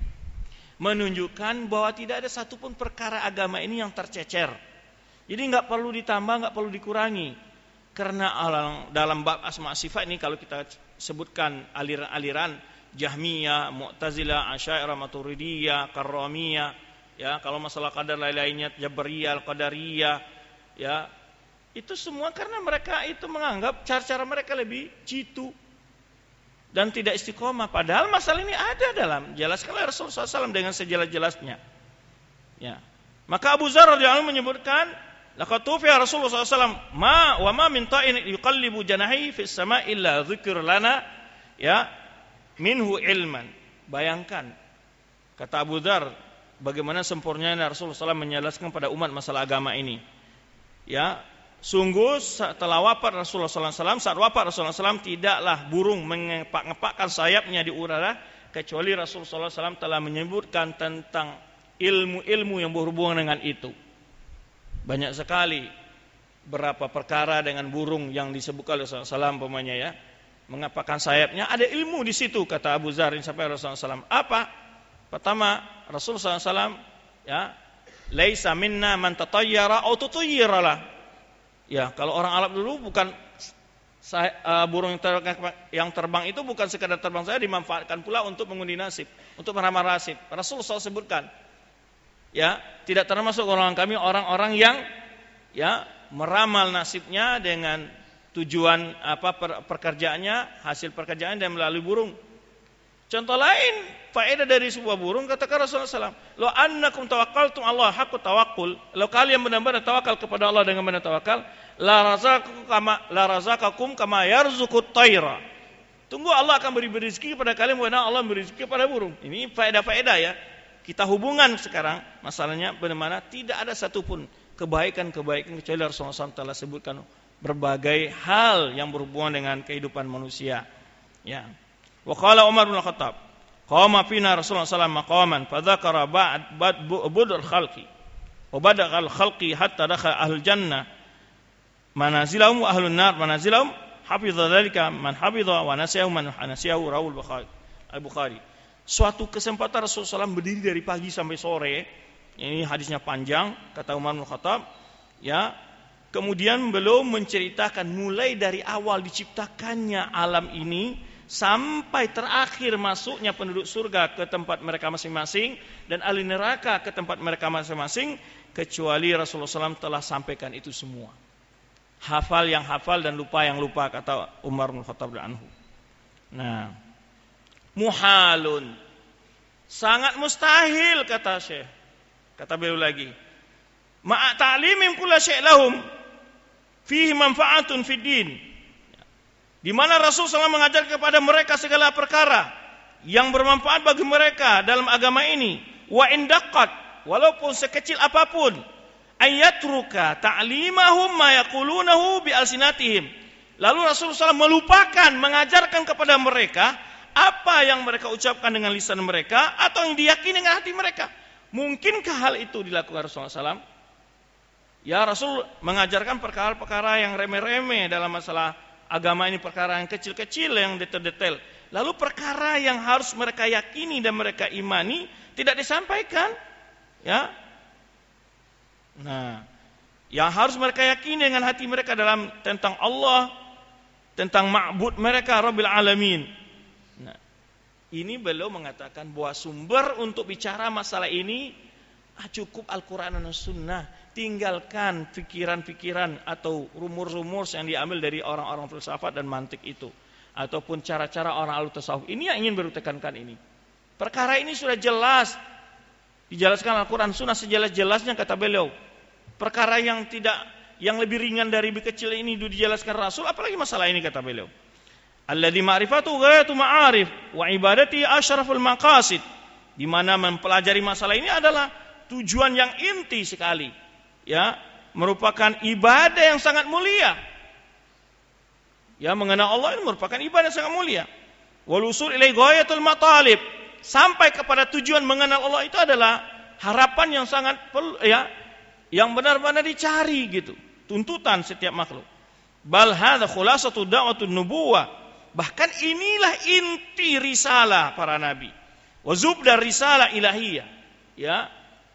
menunjukkan bahwa tidak ada satupun perkara agama ini yang tercecer. Jadi nggak perlu ditambah, nggak perlu dikurangi. Karena dalam bab asma sifat ini kalau kita sebutkan aliran-aliran Jahmiyah, Mu'tazilah, Asy'ariyah, Maturidiyah, Karramiyah, ya, kalau masalah qadar lain-lainnya Jabariyah, Qadariyah, ya, itu semua karena mereka itu menganggap cara-cara mereka lebih jitu dan tidak istiqomah. Padahal masalah ini ada dalam jelaskan oleh Rasulullah shallallahu alaihi wasallam dengan sejelas-jelasnya. Ya. Maka Abu Dzar radhiyallahu anhu menyebutkan, laqad tufiya Rasulullah shallallahu alaihi wasallam ma wa ma min ta'in yuqallibu janahi fis sama'i illa dzikr lana, ya, minhu ilman. Bayangkan, kata Abu Dzar, bagaimana sempurnanya Rasulullah shallallahu alaihi wasallam menjelaskan pada umat masalah agama ini. Ya, sungguh setelah wafat Rasulullah shallallahu alaihi wasallam, saat wafat Rasulullah shallallahu alaihi wasallam tidaklah burung mengepak-ngepakkan sayapnya di udara kecuali Rasulullah shallallahu alaihi wasallam telah menyebutkan tentang ilmu-ilmu yang berhubungan dengan itu. Banyak sekali berapa perkara dengan burung yang disebutkan oleh Rasulullah shallallahu alaihi wasallam, pemanya, ya, mengepakkan sayapnya, ada ilmu di situ, kata Abu Dzar sampai Rasulullah shallallahu alaihi wasallam. Apa? Pertama, Rasulullah shallallahu alaihi wasallam, ya, laisa minna man tatayyara aw tutayyira lah. Ya, kalau orang Arab dulu bukan saya, uh, burung yang terbang, yang terbang itu bukan sekadar terbang saja, dimanfaatkan pula untuk mengundi nasib, untuk meramal nasib. Rasulullah sebutkan, ya, tidak termasuk orang kami orang-orang yang, ya, meramal nasibnya dengan tujuan apa per, pekerjaannya, hasil pekerjaan dan melalui burung. Contoh lain, faedah dari sebuah burung, katakan Rasulullah shallallahu alaihi wasallam, "Lo annakum tawakkaltum Allah haqqut tawakkul." Kalau kalian benar-benar tawakal kepada Allah dengan benar tawakal, la razaqakum kama la razaqakum kama yarzuqut tayra. Tunggu Allah akan beri rezeki kepada kalian, benar Allah beri rezeki kepada burung. Ini faedah-faedah, ya. Kita hubungan sekarang masalahnya bagaimana tidak ada satupun kebaikan-kebaikan kecuali Rasulullah shallallahu alaihi wasallam telah sebutkan berbagai hal yang berhubungan dengan kehidupan manusia. Ya. Wa qala Umar bin Khattab, qama fina Rasulullah sallallahu alaihi wasallam maqaman fa dzakara ba'd budul khalqi wa bada'al khalqi hatta dakhala ahlul jannah manazilahum wa ahlun nar manazilahum, hafidha dzalika man hafidha wa nasiyahu man nasiyahu, rawul Bukhari. Suatu kesempatan Rasulullah shallallahu alaihi wasallam berdiri dari pagi sampai sore. Ini hadisnya panjang, kata Umar bin Khattab, ya. Kemudian beliau menceritakan mulai dari awal diciptakannya alam ini sampai terakhir masuknya penduduk surga ke tempat mereka masing-masing dan ahli neraka ke tempat mereka masing-masing, kecuali Rasulullah shallallahu alaihi wasallam telah sampaikan itu semua. Hafal yang hafal dan lupa yang lupa, kata Umar bin Khattab anhu. Nah, muhalun, sangat mustahil, kata Syekh. Kata beliau lagi, ma'a ta'limim kulla syai' lahum fihi manfaatun fid din. Di mana Rasul shallallahu alaihi wasallam mengajar kepada mereka segala perkara yang bermanfaat bagi mereka dalam agama ini. Wa indaqat, walaupun sekecil apapun, ayatruka ta'limahum ma yaqulunahu bi alsinatihim. Lalu Rasul shallallahu alaihi wasallam melupakan mengajarkan kepada mereka apa yang mereka ucapkan dengan lisan mereka atau yang diyakini dengan hati mereka. Mungkinkah hal itu dilakukan Rasulullah shallallahu alaihi wasallam? Ya, Rasul mengajarkan perkara-perkara yang remeh-remeh dalam masalah agama ini, perkara yang kecil-kecil yang detail-detail. Lalu perkara yang harus mereka yakini dan mereka imani tidak disampaikan, ya. Nah, yang harus mereka yakini dengan hati mereka dalam tentang Allah, tentang ma'bud mereka Rabbil Alamin. Nah, ini beliau mengatakan bahwa sumber untuk bicara masalah ini ah, cukup Al-Quran dan Sunnah. Tinggalkan pikiran-pikiran atau rumor-rumor yang diambil dari orang-orang filsafat dan mantik itu, ataupun cara-cara orang ahli tasawuf. Ini yang ingin beliau tekankan ini. Perkara ini sudah jelas dijelaskan Al-Quran Sunnah sejelas-jelasnya, kata beliau. Perkara yang tidak, yang lebih ringan dari lebih kecil ini dijelaskan Rasul, apalagi masalah ini, kata beliau. Alladzi ma'rifatu ghayatu ma'arif wa ibadati asyraful maqasid. Di mana mempelajari masalah ini adalah tujuan yang inti sekali. Ya, merupakan ibadah yang sangat mulia. Ya, mengenal Allah ini merupakan ibadah yang sangat mulia. Wal usul ilai ghayatul matalib, sampai kepada tujuan mengenal Allah itu adalah harapan yang sangat ya, yang benar-benar dicari gitu. Tuntutan setiap makhluk. Bal hadza khulasatu da'watun nubuwah. Bahkan inilah inti risalah para nabi. Wa zubdar risalah ilahiyah. Ya.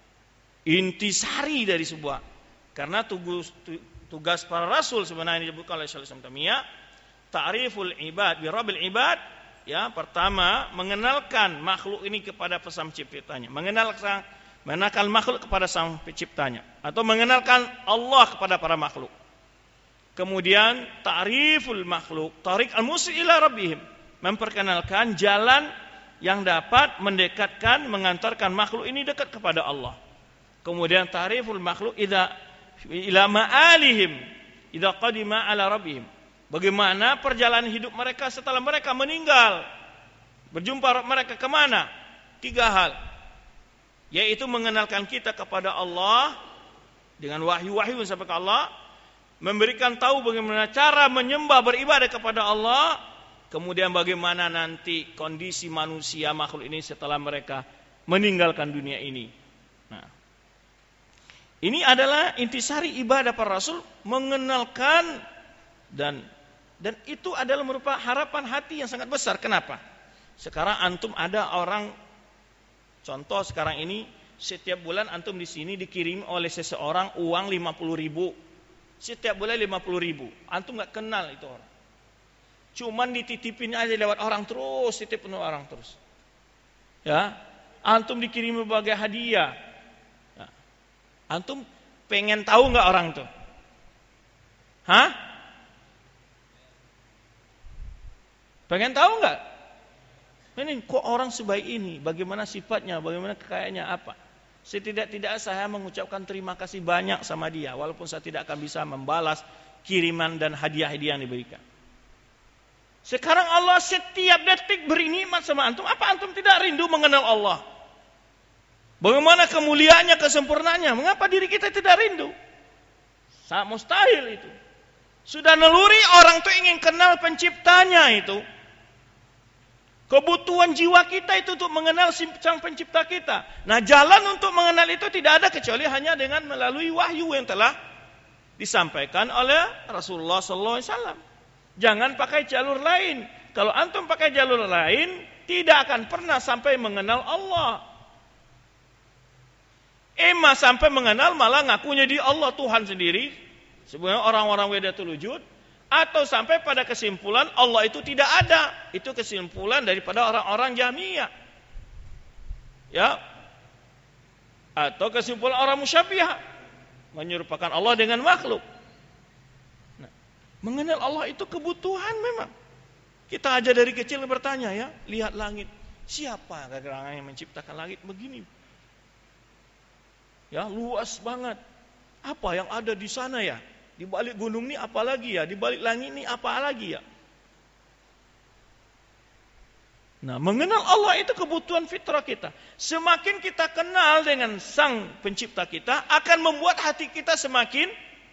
Intisari dari sebuah. Karena tugas tugas para rasul sebenarnya disebutkan oleh Syaikhul Islam Taimiyah, ta'riful ibad bi rabbil ibad. Ya, pertama mengenalkan makhluk ini kepada Sang Penciptanya, mengenalkan mengenalkan makhluk kepada Sang Penciptanya, atau mengenalkan Allah kepada para makhluk. Kemudian ta'riful makhluk, tariq al-musil ila rabbihim, memperkenalkan jalan yang dapat mendekatkan, mengantarkan makhluk ini dekat kepada Allah. Kemudian ta'riful makhluk idza ila ma'alihim idza qadima ala rabbihim, bagaimana perjalanan hidup mereka setelah mereka meninggal, berjumpa mereka kemana? Tiga hal, yaitu mengenalkan kita kepada Allah dengan wahyu-wahyu sampai ke Allah, memberikan tahu bagaimana cara menyembah beribadah kepada Allah, kemudian bagaimana nanti kondisi manusia makhluk ini setelah mereka meninggalkan dunia ini. Nah, ini adalah intisari ibadah para rasul, mengenalkan dan dan itu adalah merupakan harapan hati yang sangat besar. Kenapa? Sekarang antum ada orang, contoh sekarang ini setiap bulan antum di sini dikirim oleh seseorang uang lima puluh ribu. Setiap bulan lima puluh ribu. Antum gak kenal itu orang. Cuman dititipin aja lewat orang terus, titipin orang terus. Ya, antum dikirim berbagai hadiah. Ya. Antum pengen tahu gak orang tuh? Hah? Pengen tahu gak? Ini kok orang sebaik ini? Bagaimana sifatnya? Bagaimana kekayaannya? Apa? Setidak-tidak saya mengucapkan terima kasih banyak sama dia, walaupun saya tidak akan bisa membalas kiriman dan hadiah-hadiah yang diberikan. Sekarang Allah setiap detik beri nikmat sama antum. Apa antum tidak rindu mengenal Allah? Bagaimana kemuliaannya, kesempurnaannya? Mengapa diri kita tidak rindu? Sangat mustahil itu. Sudah naluri orang itu ingin kenal penciptanya itu. Kebutuhan jiwa kita itu untuk mengenal Sang Pencipta kita. Nah, jalan untuk mengenal itu tidak ada kecuali hanya dengan melalui wahyu yang telah disampaikan oleh Rasulullah sallallahu alaihi wasallam. Jangan pakai jalur lain. Kalau antum pakai jalur lain, tidak akan pernah sampai mengenal Allah. Emang sampai mengenal malah ngakunya di Allah Tuhan sendiri. Sebenarnya orang-orang Wahdatul Wujud. Atau sampai pada kesimpulan Allah itu tidak ada. Itu kesimpulan daripada orang-orang Jahmiyah. Ya. Atau kesimpulan orang Musyabbihah, menyerupakan Allah dengan makhluk. Nah, mengenal Allah itu kebutuhan memang. Kita aja dari kecil bertanya ya, lihat langit. Siapa orang yang menciptakan langit begini? Ya, luas banget. Apa yang ada di sana ya? Di balik gunung ini apa lagi ya? Di balik langit ini apa lagi ya? Nah, mengenal Allah itu kebutuhan fitrah kita. Semakin kita kenal dengan Sang Pencipta kita, akan membuat hati kita semakin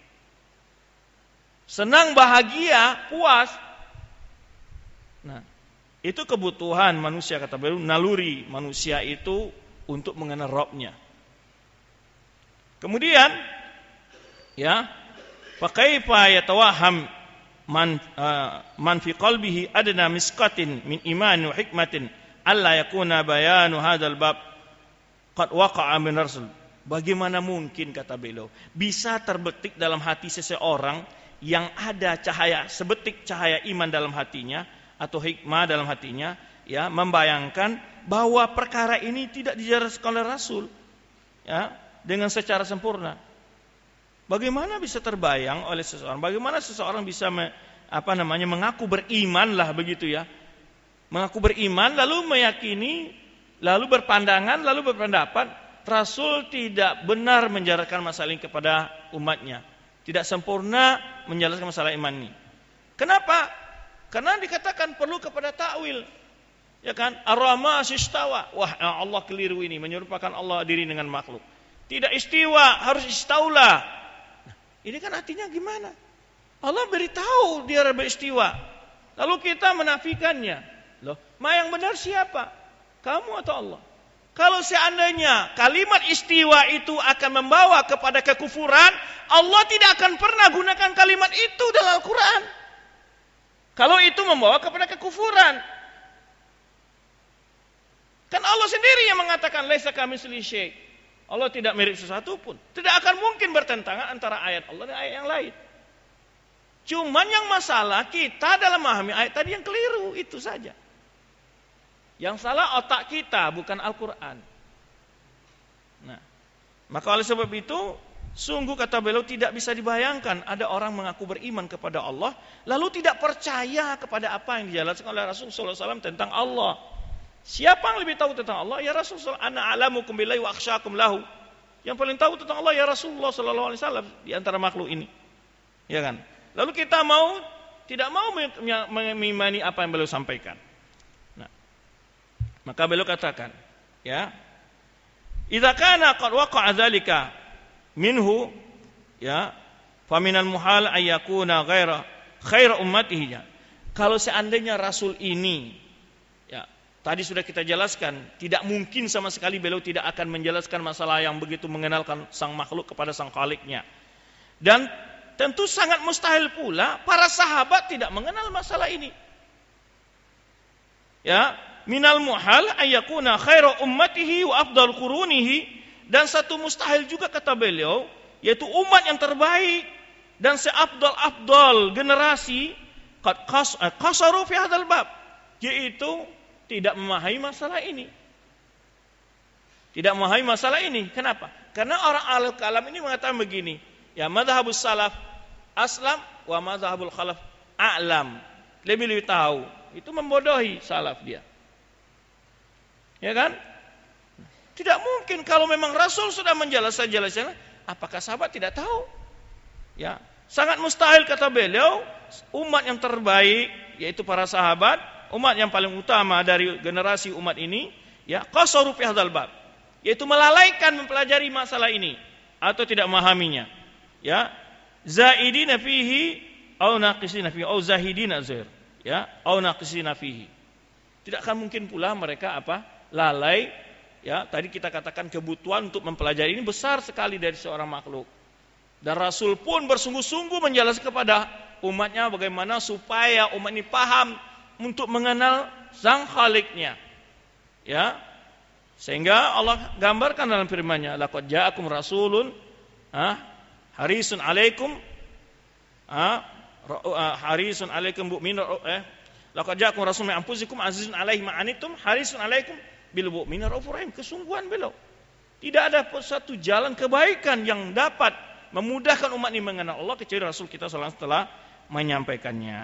senang, bahagia, puas. Nah, itu kebutuhan manusia, kata beliau, naluri manusia itu untuk mengenal Rabb-nya. Kemudian, ya, fakaifa yatawaham man uh, man fi qalbihi adna misqatin min iman wa hikmatin alla yakuna bayanu hadzal bab qad waqa'a min rasul. Bagaimana mungkin, kata beliau, bisa terbetik dalam hati seseorang yang ada cahaya, sebetik cahaya iman dalam hatinya atau hikmah dalam hatinya, ya, membayangkan bahwa perkara ini tidak dijelaskan oleh Rasul, ya, dengan secara sempurna. Bagaimana bisa terbayang oleh seseorang? Bagaimana seseorang bisa me, apa namanya mengaku beriman lah begitu ya? Mengaku beriman lalu meyakini, lalu berpandangan, lalu berpendapat Rasul tidak benar menjelaskan masalah ini kepada umatnya, tidak sempurna menjelaskan masalah iman ini. Kenapa? Karena dikatakan perlu kepada takwil, ya kan? Ar-Rahman istawa. Wah, Allah keliru ini, menyerupakan Allah diri dengan makhluk. Tidak istiwa, harus istaula. Ini kan artinya gimana? Allah beritahu dia beristiwa, lalu kita menafikannya. Loh, ma yang benar siapa? Kamu atau Allah? Kalau seandainya kalimat istiwa itu akan membawa kepada kekufuran, Allah tidak akan pernah gunakan kalimat itu dalam Al-Quran. Kalau itu membawa kepada kekufuran. Kan Allah sendiri yang mengatakan laisa kamitslihi syai'. Allah tidak mirip sesuatu pun. Tidak akan mungkin bertentangan antara ayat Allah dan ayat yang lain. Cuman yang masalah kita dalam memahami ayat tadi yang keliru, itu saja. Yang salah otak kita, bukan Al-Quran. Nah, maka oleh sebab itu, sungguh kata beliau tidak bisa dibayangkan ada orang mengaku beriman kepada Allah, lalu tidak percaya kepada apa yang dijelaskan oleh Rasulullah shallallahu alaihi wasallam tentang Allah. Siapa yang lebih tahu tentang Allah? Ya Rasulullah, ana a'lamukum billahi wa akhsyakum lahu. Yang paling tahu tentang Allah ya Rasulullah shallallahu alaihi wasallam di antara makhluk ini. Ya kan? Lalu kita mau tidak mau mengimani apa yang beliau sampaikan. Maka beliau katakan, ya, idza kana qad waqa'a dzalika minhu, ya, fa minal muhal ay yakuna ghaira khair ummatihi. Kalau seandainya Rasul ini, ya, tadi sudah kita jelaskan, tidak mungkin sama sekali beliau tidak akan menjelaskan masalah yang begitu mengenalkan sang makhluk kepada sang Khaliknya. Dan tentu sangat mustahil pula para sahabat tidak mengenal masalah ini. Ya, minal muhal ayyakuna khairu ummatihi wa afdal qurunihi, dan satu mustahil juga kata beliau, yaitu umat yang terbaik dan seafdal-afdal generasi qad qasaru fi hadzal bab, yaitu tidak memahami masalah ini. Tidak memahami masalah ini. Kenapa? Karena orang al-kalam ini mengatakan begini, ya mazhabus salaf aslam wa mazhabul khalaf a'lam. Lebih-lebih tahu. Itu membodohi salaf dia. Ya kan? Tidak mungkin kalau memang Rasul sudah menjelaskan-jelaskan, apakah sahabat tidak tahu? Ya, sangat mustahil kata beliau, umat yang terbaik yaitu para sahabat, umat yang paling utama dari generasi umat ini, ya, qasaru fi hadzal bab, yaitu melalaikan mempelajari masalah ini atau tidak memahaminya. Ya, zaidina fihi au naqisina fihi au zahidina zair, ya, au naqisina fihi. Tidak akan mungkin pula mereka apa? Lalai, ya, tadi kita katakan kebutuhan untuk mempelajari ini besar sekali dari seorang makhluk. Dan Rasul pun bersungguh-sungguh menjelaskan kepada umatnya bagaimana supaya umat ini paham untuk mengenal sang Khaliknya. Ya. Sehingga Allah gambarkan dalam firman-Nya, laqad ja'akum rasulun ah, harisun 'alaikum ah, harisun 'alaikum mu'min eh laqad ja'akum rasulun min anfusikum azizun 'alaihi ma anittum harisun 'alaikum bil mu'minina raufur rahim. Kesungguhan beliau. Tidak ada satu jalan kebaikan yang dapat memudahkan umat ini mengenal Allah kecuali Rasul kita sallallahu alaihi wasallam telah menyampaikannya.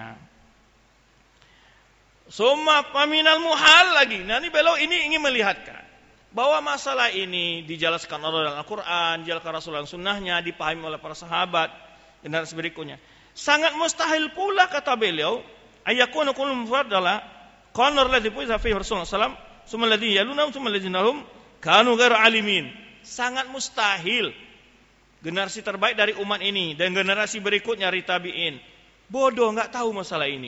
Summa paminal muhal lagi. Nah, ini beliau ini ingin melihatkan bahwa masalah ini dijelaskan Allah dalam Al-Qur'an, dijelaskan Rasul dan sunnahnya, dipahami oleh para sahabat. Generasi berikutnya. Sangat mustahil pula kata beliau ayakuna kullu mufadalah qanar ladzi puisa fi Rasulullah sallallahu alaihi wasallam summa ladzi yalunhum summa ladzinahum kanu ghairu alimin. Sangat mustahil generasi terbaik dari umat ini dan generasi berikutnya dari tabi'in bodoh, enggak tahu masalah ini.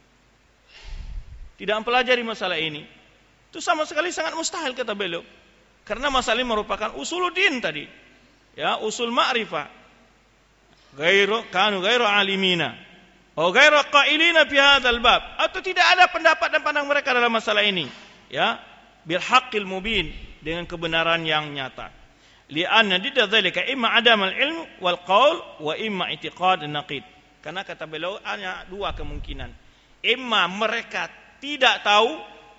Tidak mempelajari masalah ini. Itu sama sekali sangat mustahil kata beliau. Karena masalah ini merupakan usuluddin tadi. Ya, usul ma'rifah. Ghairu kanu ghairu alimina. Oh ghairu qailina fi hadzal bab. Atau tidak ada pendapat dan pandang mereka dalam masalah ini. Ya, bil haqqil mubin, dengan kebenaran yang nyata. Li'anna didzalika imma adamal ilm wal qaul wa imma i'tiqad naqid. Karena kata beliau hanya dua kemungkinan. Imma mereka tidak tahu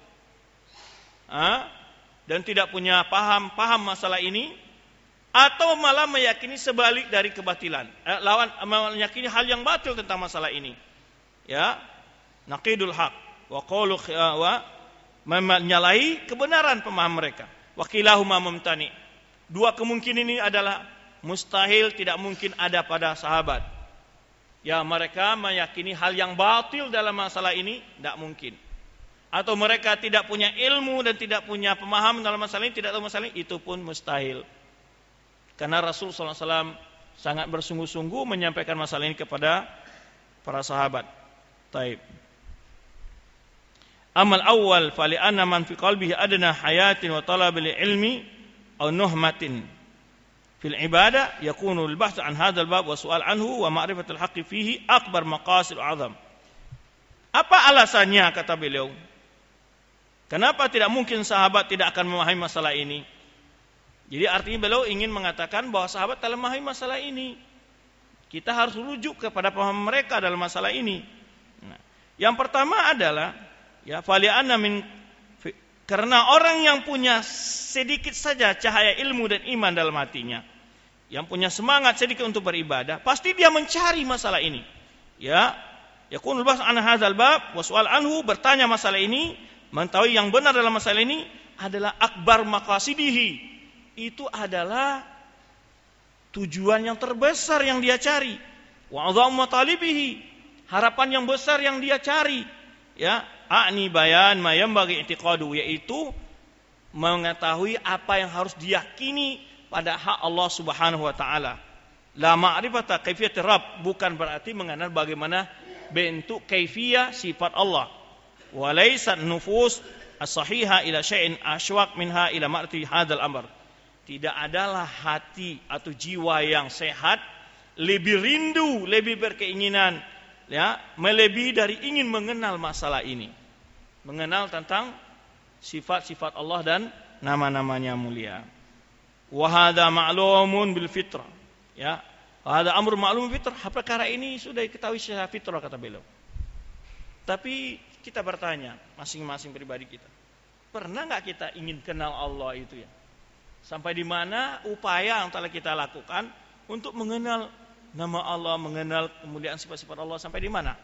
ha, dan tidak punya paham-paham masalah ini, atau malah meyakini sebalik dari kebatilan. Eh, lawan meyakini hal yang batil tentang masalah ini. Ya, naqidul haq wa qaulu wa menyalahi kebenaran pemahaman mereka. Wa kilahuma mumtani. Dua kemungkinan ini adalah mustahil, tidak mungkin ada pada sahabat. Ya, mereka meyakini hal yang batil dalam masalah ini tidak mungkin. Atau mereka tidak punya ilmu dan tidak punya pemahaman dalam masalah ini, tidak tahu masalah ini, itu pun mustahil. Karena Rasul sallallahu alaihi wasallam sangat bersungguh-sungguh menyampaikan masalah ini kepada para sahabat. Taib. Amal awal fali anna man fi qalbihi adna hayatin wa talabil ilmi aw nuhmatin fil ibadah yakunu al-bahth an hadzal bab wa su'al anhu wa ma'rifatul haqqi fihi akbar maqasid azam. Apa alasannya kata beliau? Kenapa tidak mungkin sahabat tidak akan memahami masalah ini? Jadi artinya beliau ingin mengatakan bahwa sahabat telah memahami masalah ini. Kita harus rujuk kepada pemahaman mereka dalam masalah ini. Nah, yang pertama adalah ya fali'anna min karena orang yang punya sedikit saja cahaya ilmu dan iman dalam hatinya, yang punya semangat sedikit untuk beribadah, pasti dia mencari masalah ini. Ya, yakunul bahs an hadzal bab wa su'al anhu, bertanya masalah ini, mengetahui yang benar dalam masalah ini adalah akbar maqasidihi. Itu adalah tujuan yang terbesar yang dia cari. Wa 'azhamu matalibihi, harapan yang besar yang dia cari. Ya, a'ni bayan ma yanbaghi i'tiqadu, yaitu mengetahui apa yang harus diyakini pada hak Allah Subhanahu wa taala. La ma'rifata kaifiyatir rabb, bukan berarti mengenal bagaimana bentuk kaifiyah sifat Allah. Wa laysat nufus as-sahiha ila syai'in ashwaq minha ila ma'rifati hadzal amr. Tidak adalah hati atau jiwa yang sehat lebih rindu, lebih berkeinginan, ya, melebihi dari ingin mengenal masalah ini, mengenal tentang sifat-sifat Allah dan nama-namanya mulia. Wa hadza ma'lumun bil fitrah, ya, wa hadza amrun ma'lumun bil fitrah. Perkara ini sudah diketahui secara fitrah kata beliau. Tapi kita bertanya, masing-masing pribadi kita, pernah enggak kita ingin kenal Allah itu ya? Sampai di mana upaya yang telah kita lakukan untuk mengenal nama Allah, mengenal kemuliaan sifat-sifat Allah, sampai di mana?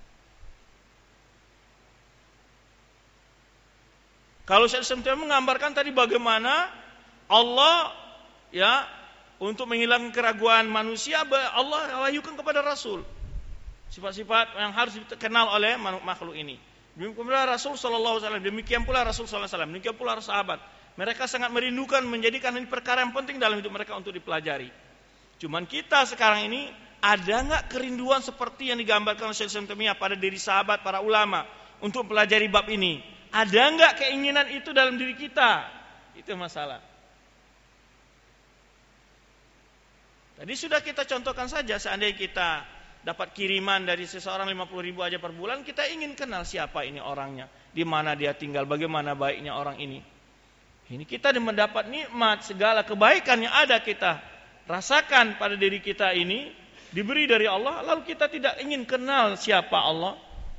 Kalau saya sempat menggambarkan tadi bagaimana Allah ya untuk menghilangkan keraguan manusia, Allah wahyukan kepada Rasul sifat-sifat yang harus dikenal oleh makhluk ini. Demikian pula Rasul sallallahu alaihi wasallam, demikian pula Rasul sallallahu alaihi wasallam, demikian pula sahabat. Mereka sangat merindukan menjadikan ini perkara yang penting dalam hidup mereka untuk dipelajari. Cuman kita sekarang ini ada enggak kerinduan seperti yang digambarkan oleh Syekh Islam Taimiyah pada diri sahabat, para ulama untuk pelajari bab ini? Ada enggak keinginan itu dalam diri kita? Itu masalah. Tadi sudah kita contohkan saja, seandainya kita dapat kiriman dari seseorang lima puluh ribu aja per bulan, kita ingin kenal siapa ini orangnya, di mana dia tinggal, bagaimana baiknya orang ini. Ini kita mendapat nikmat, segala kebaikan yang ada kita rasakan pada diri kita ini diberi dari Allah, lalu kita tidak ingin kenal siapa Allah.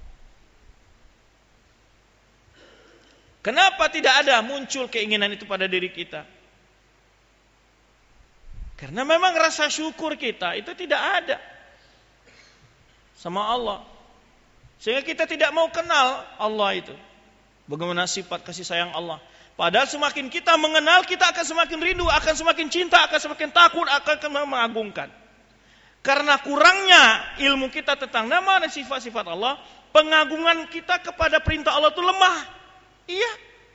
Kenapa tidak ada muncul keinginan itu pada diri kita? Karena memang rasa syukur kita itu tidak ada sama Allah, sehingga kita tidak mau kenal Allah itu, bagaimana sifat kasih sayang Allah. Padahal semakin kita mengenal, kita akan semakin rindu, akan semakin cinta, akan semakin takut, akan mengagungkan. Karena kurangnya ilmu kita tentang nama dan sifat-sifat Allah, pengagungan kita kepada perintah Allah itu lemah. Iya.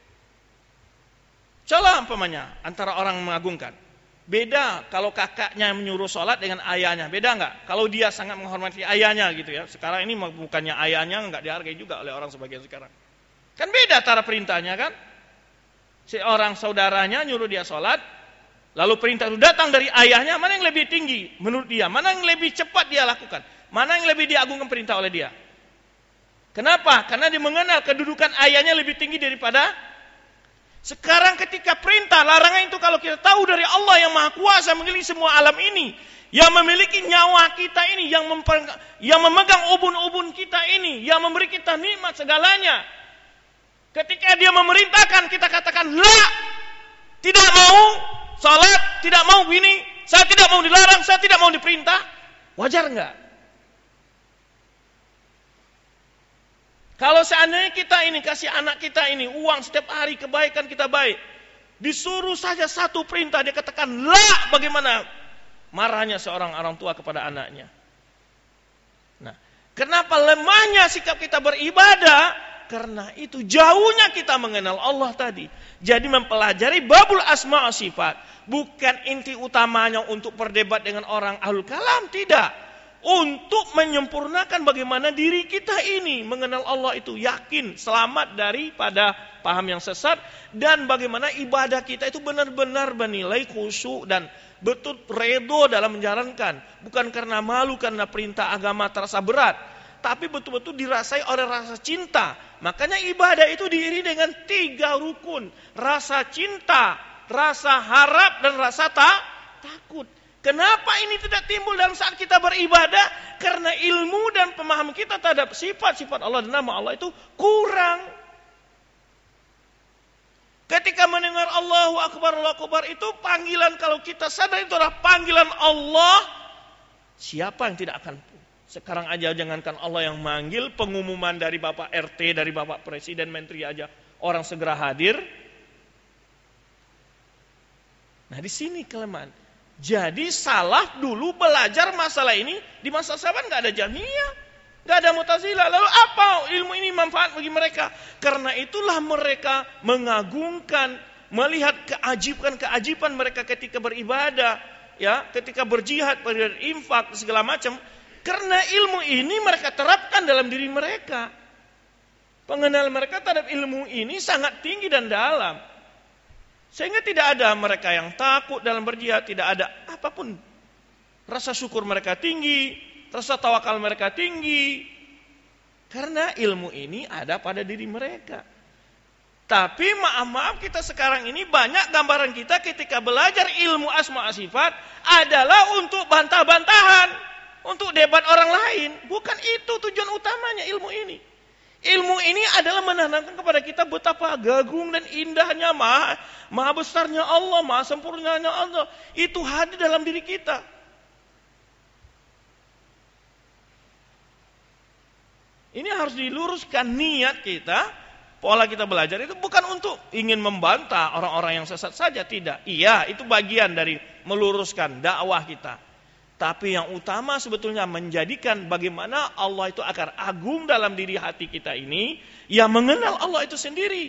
Coba umpamanya antara orang mengagungkan. Beda kalau kakaknya menyuruh sholat dengan ayahnya, beda enggak? Kalau dia sangat menghormati ayahnya gitu ya. Sekarang ini bukannya ayahnya enggak dihargai juga oleh orang sebagian sekarang. Kan beda cara perintahnya kan? Seorang saudaranya nyuruh dia sholat, lalu perintah itu datang dari ayahnya, mana yang lebih tinggi menurut dia? Mana yang lebih cepat dia lakukan? Mana yang lebih diagungkan perintah oleh dia? Kenapa? Karena dia mengenal kedudukan ayahnya lebih tinggi daripada. Sekarang ketika perintah, larangan itu kalau kita tahu dari Allah yang Maha Kuasa memiliki semua alam ini, yang memiliki nyawa kita ini, yang, memper, yang memegang ubun-ubun kita ini, yang memberi kita nikmat segalanya. Ketika dia memerintahkan, kita katakan la, tidak mau salat, tidak mau gini, saya tidak mau dilarang, saya tidak mau diperintah. Wajar enggak? Kalau seandainya kita ini kasih anak kita ini uang setiap hari, kebaikan kita baik, disuruh saja satu perintah dia katakan la, bagaimana marahnya seorang orang tua kepada anaknya. Nah, kenapa lemahnya sikap kita beribadah Karena itu jauhnya kita mengenal Allah tadi. Jadi mempelajari babul asma wa sifat bukan inti utamanya untuk berdebat dengan orang ahlul kalam, tidak. Untuk menyempurnakan bagaimana diri kita ini mengenal Allah itu yakin, selamat daripada paham yang sesat, dan bagaimana ibadah kita itu benar-benar bernilai khusyuk dan betul redo dalam menjalankan, bukan karena malu karena perintah agama terasa berat, tapi betul-betul dirasai oleh rasa cinta. Makanya ibadah itu diiringi dengan tiga rukun: rasa cinta, rasa harap, dan rasa ta- takut. Kenapa ini tidak timbul dalam saat kita beribadah? Karena ilmu dan pemahaman kita terhadap sifat-sifat Allah dan nama Allah itu kurang. Ketika mendengar Allahu Akbar, Allahu Akbar itu panggilan, kalau kita sadar itu adalah panggilan Allah, siapa yang tidak akan? Sekarang aja jangankan Allah yang manggil, pengumuman dari Bapak R T, dari Bapak Presiden, Menteri aja orang segera hadir. Nah, di sini kelemahan. Jadi salaf dulu belajar masalah ini di masa sahabat nggak ada Jahmiyah, nggak ada Mu'tazilah. Lalu apa ilmu ini manfaat bagi mereka? Karena itulah mereka mengagungkan, melihat keajiban-keajiban mereka ketika beribadah, ya, ketika berjihad, berinfak, segala macam. Karena ilmu ini mereka terapkan dalam diri mereka. Pengenalan mereka terhadap ilmu ini sangat tinggi dan dalam. Sehingga tidak ada mereka yang takut dalam berjihad, tidak ada apapun. Rasa syukur mereka tinggi, rasa tawakal mereka tinggi. Karena ilmu ini ada pada diri mereka. Tapi maaf-maaf kita sekarang ini banyak gambaran kita ketika belajar ilmu asma wa sifat adalah untuk bantah-bantahan, untuk debat orang lain. Bukan itu tujuan utamanya ilmu ini. Ilmu ini adalah menanamkan kepada kita betapa gagung dan indahnya, maha, maha besarnya Allah, maha sempurnanya Allah. Itu hadir dalam diri kita. Ini harus diluruskan niat kita, pola kita belajar itu bukan untuk ingin membantah orang-orang yang sesat saja, tidak. Iya, itu bagian dari meluruskan dakwah kita. Tapi yang utama sebetulnya menjadikan bagaimana Allah itu akan agung dalam diri hati kita ini, yang mengenal Allah itu sendiri.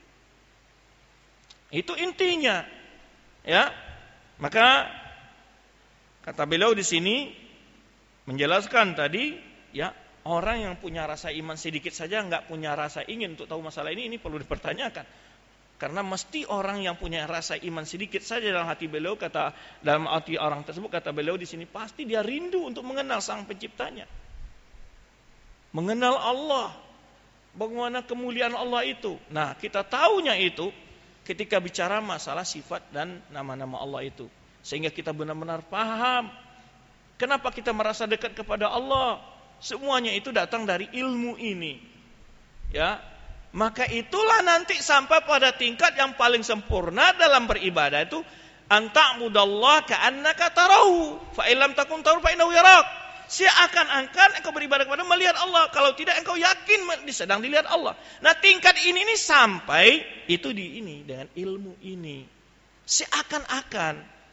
Itu intinya. Ya. Maka kata beliau di sini menjelaskan tadi, ya, orang yang punya rasa iman sedikit saja enggak punya rasa ingin untuk tahu masalah ini, ini perlu dipertanyakan. Karena mesti orang yang punya rasa iman sedikit saja dalam hati beliau, kata dalam hati orang tersebut, kata beliau di sini, pasti dia rindu untuk mengenal Sang Penciptanya. Mengenal Allah. Bagaimana kemuliaan Allah itu. Nah, kita tahunya itu ketika bicara masalah sifat dan nama-nama Allah itu. Sehingga kita benar-benar paham kenapa kita merasa dekat kepada Allah. Semuanya itu datang dari ilmu ini. Ya. Maka itulah nanti sampai pada tingkat yang paling sempurna dalam beribadah itu, anta'budallaha ka'annaka tarahu fa illam takun tarahu fa innahu yarak. Seakan-akan engkau beribadah kepada melihat Allah, kalau tidak engkau yakin sedang dilihat Allah. Nah, tingkat ini nih sampai itu di ini dengan ilmu ini. Seakan-akan,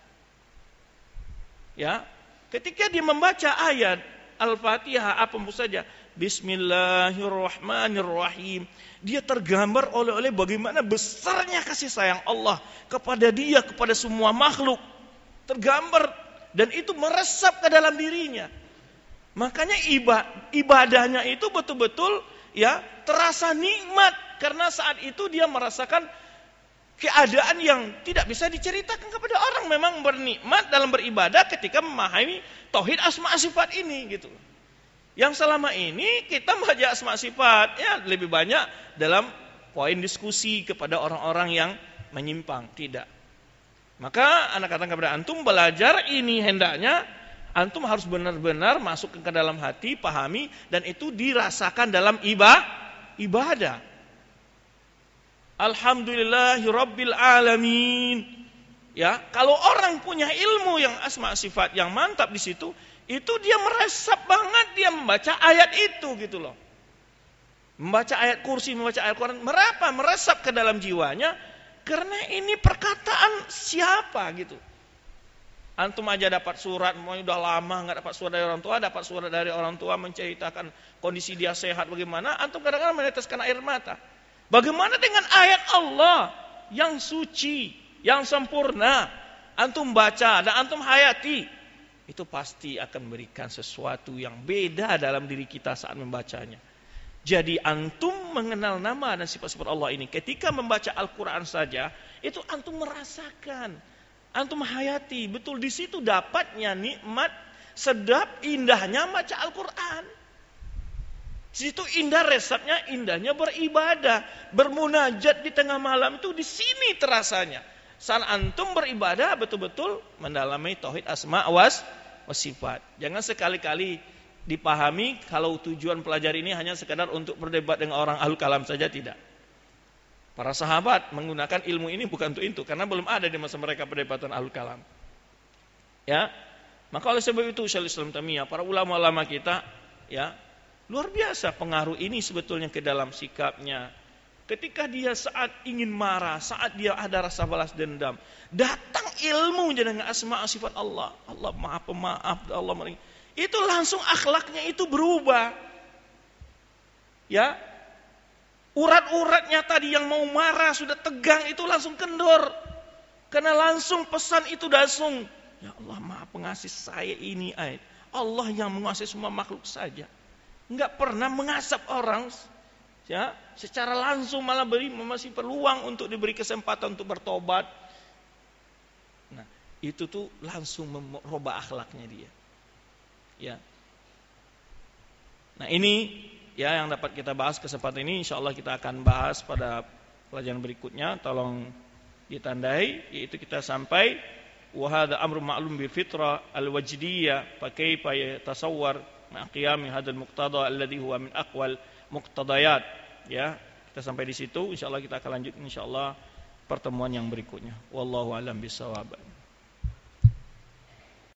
ya, ketika dia membaca ayat Al-Fatihah apa pun saja, Bismillahirrahmanirrahim, dia tergambar oleh-oleh bagaimana besarnya kasih sayang Allah kepada dia, kepada semua makhluk. Tergambar, dan itu meresap ke dalam dirinya. Makanya ibadahnya itu betul-betul, ya, terasa nikmat, karena saat itu dia merasakan keadaan yang tidak bisa diceritakan kepada orang. Memang bernikmat dalam beribadah ketika memahami tauhid asma sifat ini, gitu. Yang selama ini kita membaca asma sifat, ya, lebih banyak dalam poin diskusi kepada orang-orang yang menyimpang, tidak. Maka anak katakan kepada antum, belajar ini hendaknya antum harus benar-benar masuk ke dalam hati, pahami, dan itu dirasakan dalam ibadah. Alhamdulillahirabbil alamin. Ya, kalau orang punya ilmu yang asma sifat yang mantap di situ, itu dia meresap banget dia membaca ayat itu, gitu loh. Membaca ayat kursi, membaca ayat Quran, merapa meresap ke dalam jiwanya, karena ini perkataan siapa, gitu. Antum aja dapat surat, mau udah lama nggak dapat surat dari orang tua, dapat surat dari orang tua menceritakan kondisi dia sehat bagaimana, antum kadang-kadang meneteskan air mata. Bagaimana dengan ayat Allah yang suci, yang sempurna, antum baca dan antum hayati, itu pasti akan memberikan sesuatu yang beda dalam diri kita saat membacanya. Jadi antum mengenal nama dan sifat-sifat Allah ini, ketika membaca Al-Quran saja, itu antum merasakan, antum hayati, betul di situ dapatnya nikmat, sedap, indahnya baca Al-Quran. Di situ indah resepnya, indahnya beribadah, bermunajat di tengah malam itu di sini terasanya. Saat antum beribadah betul-betul mendalami tauhid asma was sifat. Jangan sekali-kali dipahami kalau tujuan pelajar ini hanya sekadar untuk berdebat dengan orang ahlul kalam saja, tidak. Para sahabat menggunakan ilmu ini bukan untuk itu, karena belum ada di masa mereka perdebatan ahlul kalam. Ya, maka oleh sebab itu Syaikhul Islam Taimiyah, para ulama-ulama kita, ya, luar biasa pengaruh ini sebetulnya ke dalam sikapnya. Ketika dia saat ingin marah, saat dia ada rasa balas dendam, datang ilmu dengan asma sifat Allah. Allah Maha Pemaaf, Allah Maha. Itu langsung akhlaknya itu berubah. Ya. Urat-uratnya tadi yang mau marah sudah tegang itu langsung kendor. Karena langsung pesan itu langsung, ya Allah Maha Pengasih, saya ini ayat. Allah yang menguasai semua makhluk saja. Enggak pernah mengasap orang, ya, secara langsung, malah beri masih peluang untuk diberi kesempatan untuk bertobat. Nah, itu tuh langsung merubah akhlaknya dia. Ya. Nah, ini ya yang dapat kita bahas kesempatan ini, insyaallah kita akan bahas pada pelajaran berikutnya. Tolong ditandai, yaitu kita sampai wa hadza amru ma'lum bil fitrah al wajdiyah fa kaifa yatasawwar ma qiyam hadzal muqtada alladhi huwa min aqwal muqtadayat. Ya, kita sampai di situ, insyaallah kita akan lanjut insyaallah pertemuan yang berikutnya. Wallahu a'lam bishawab.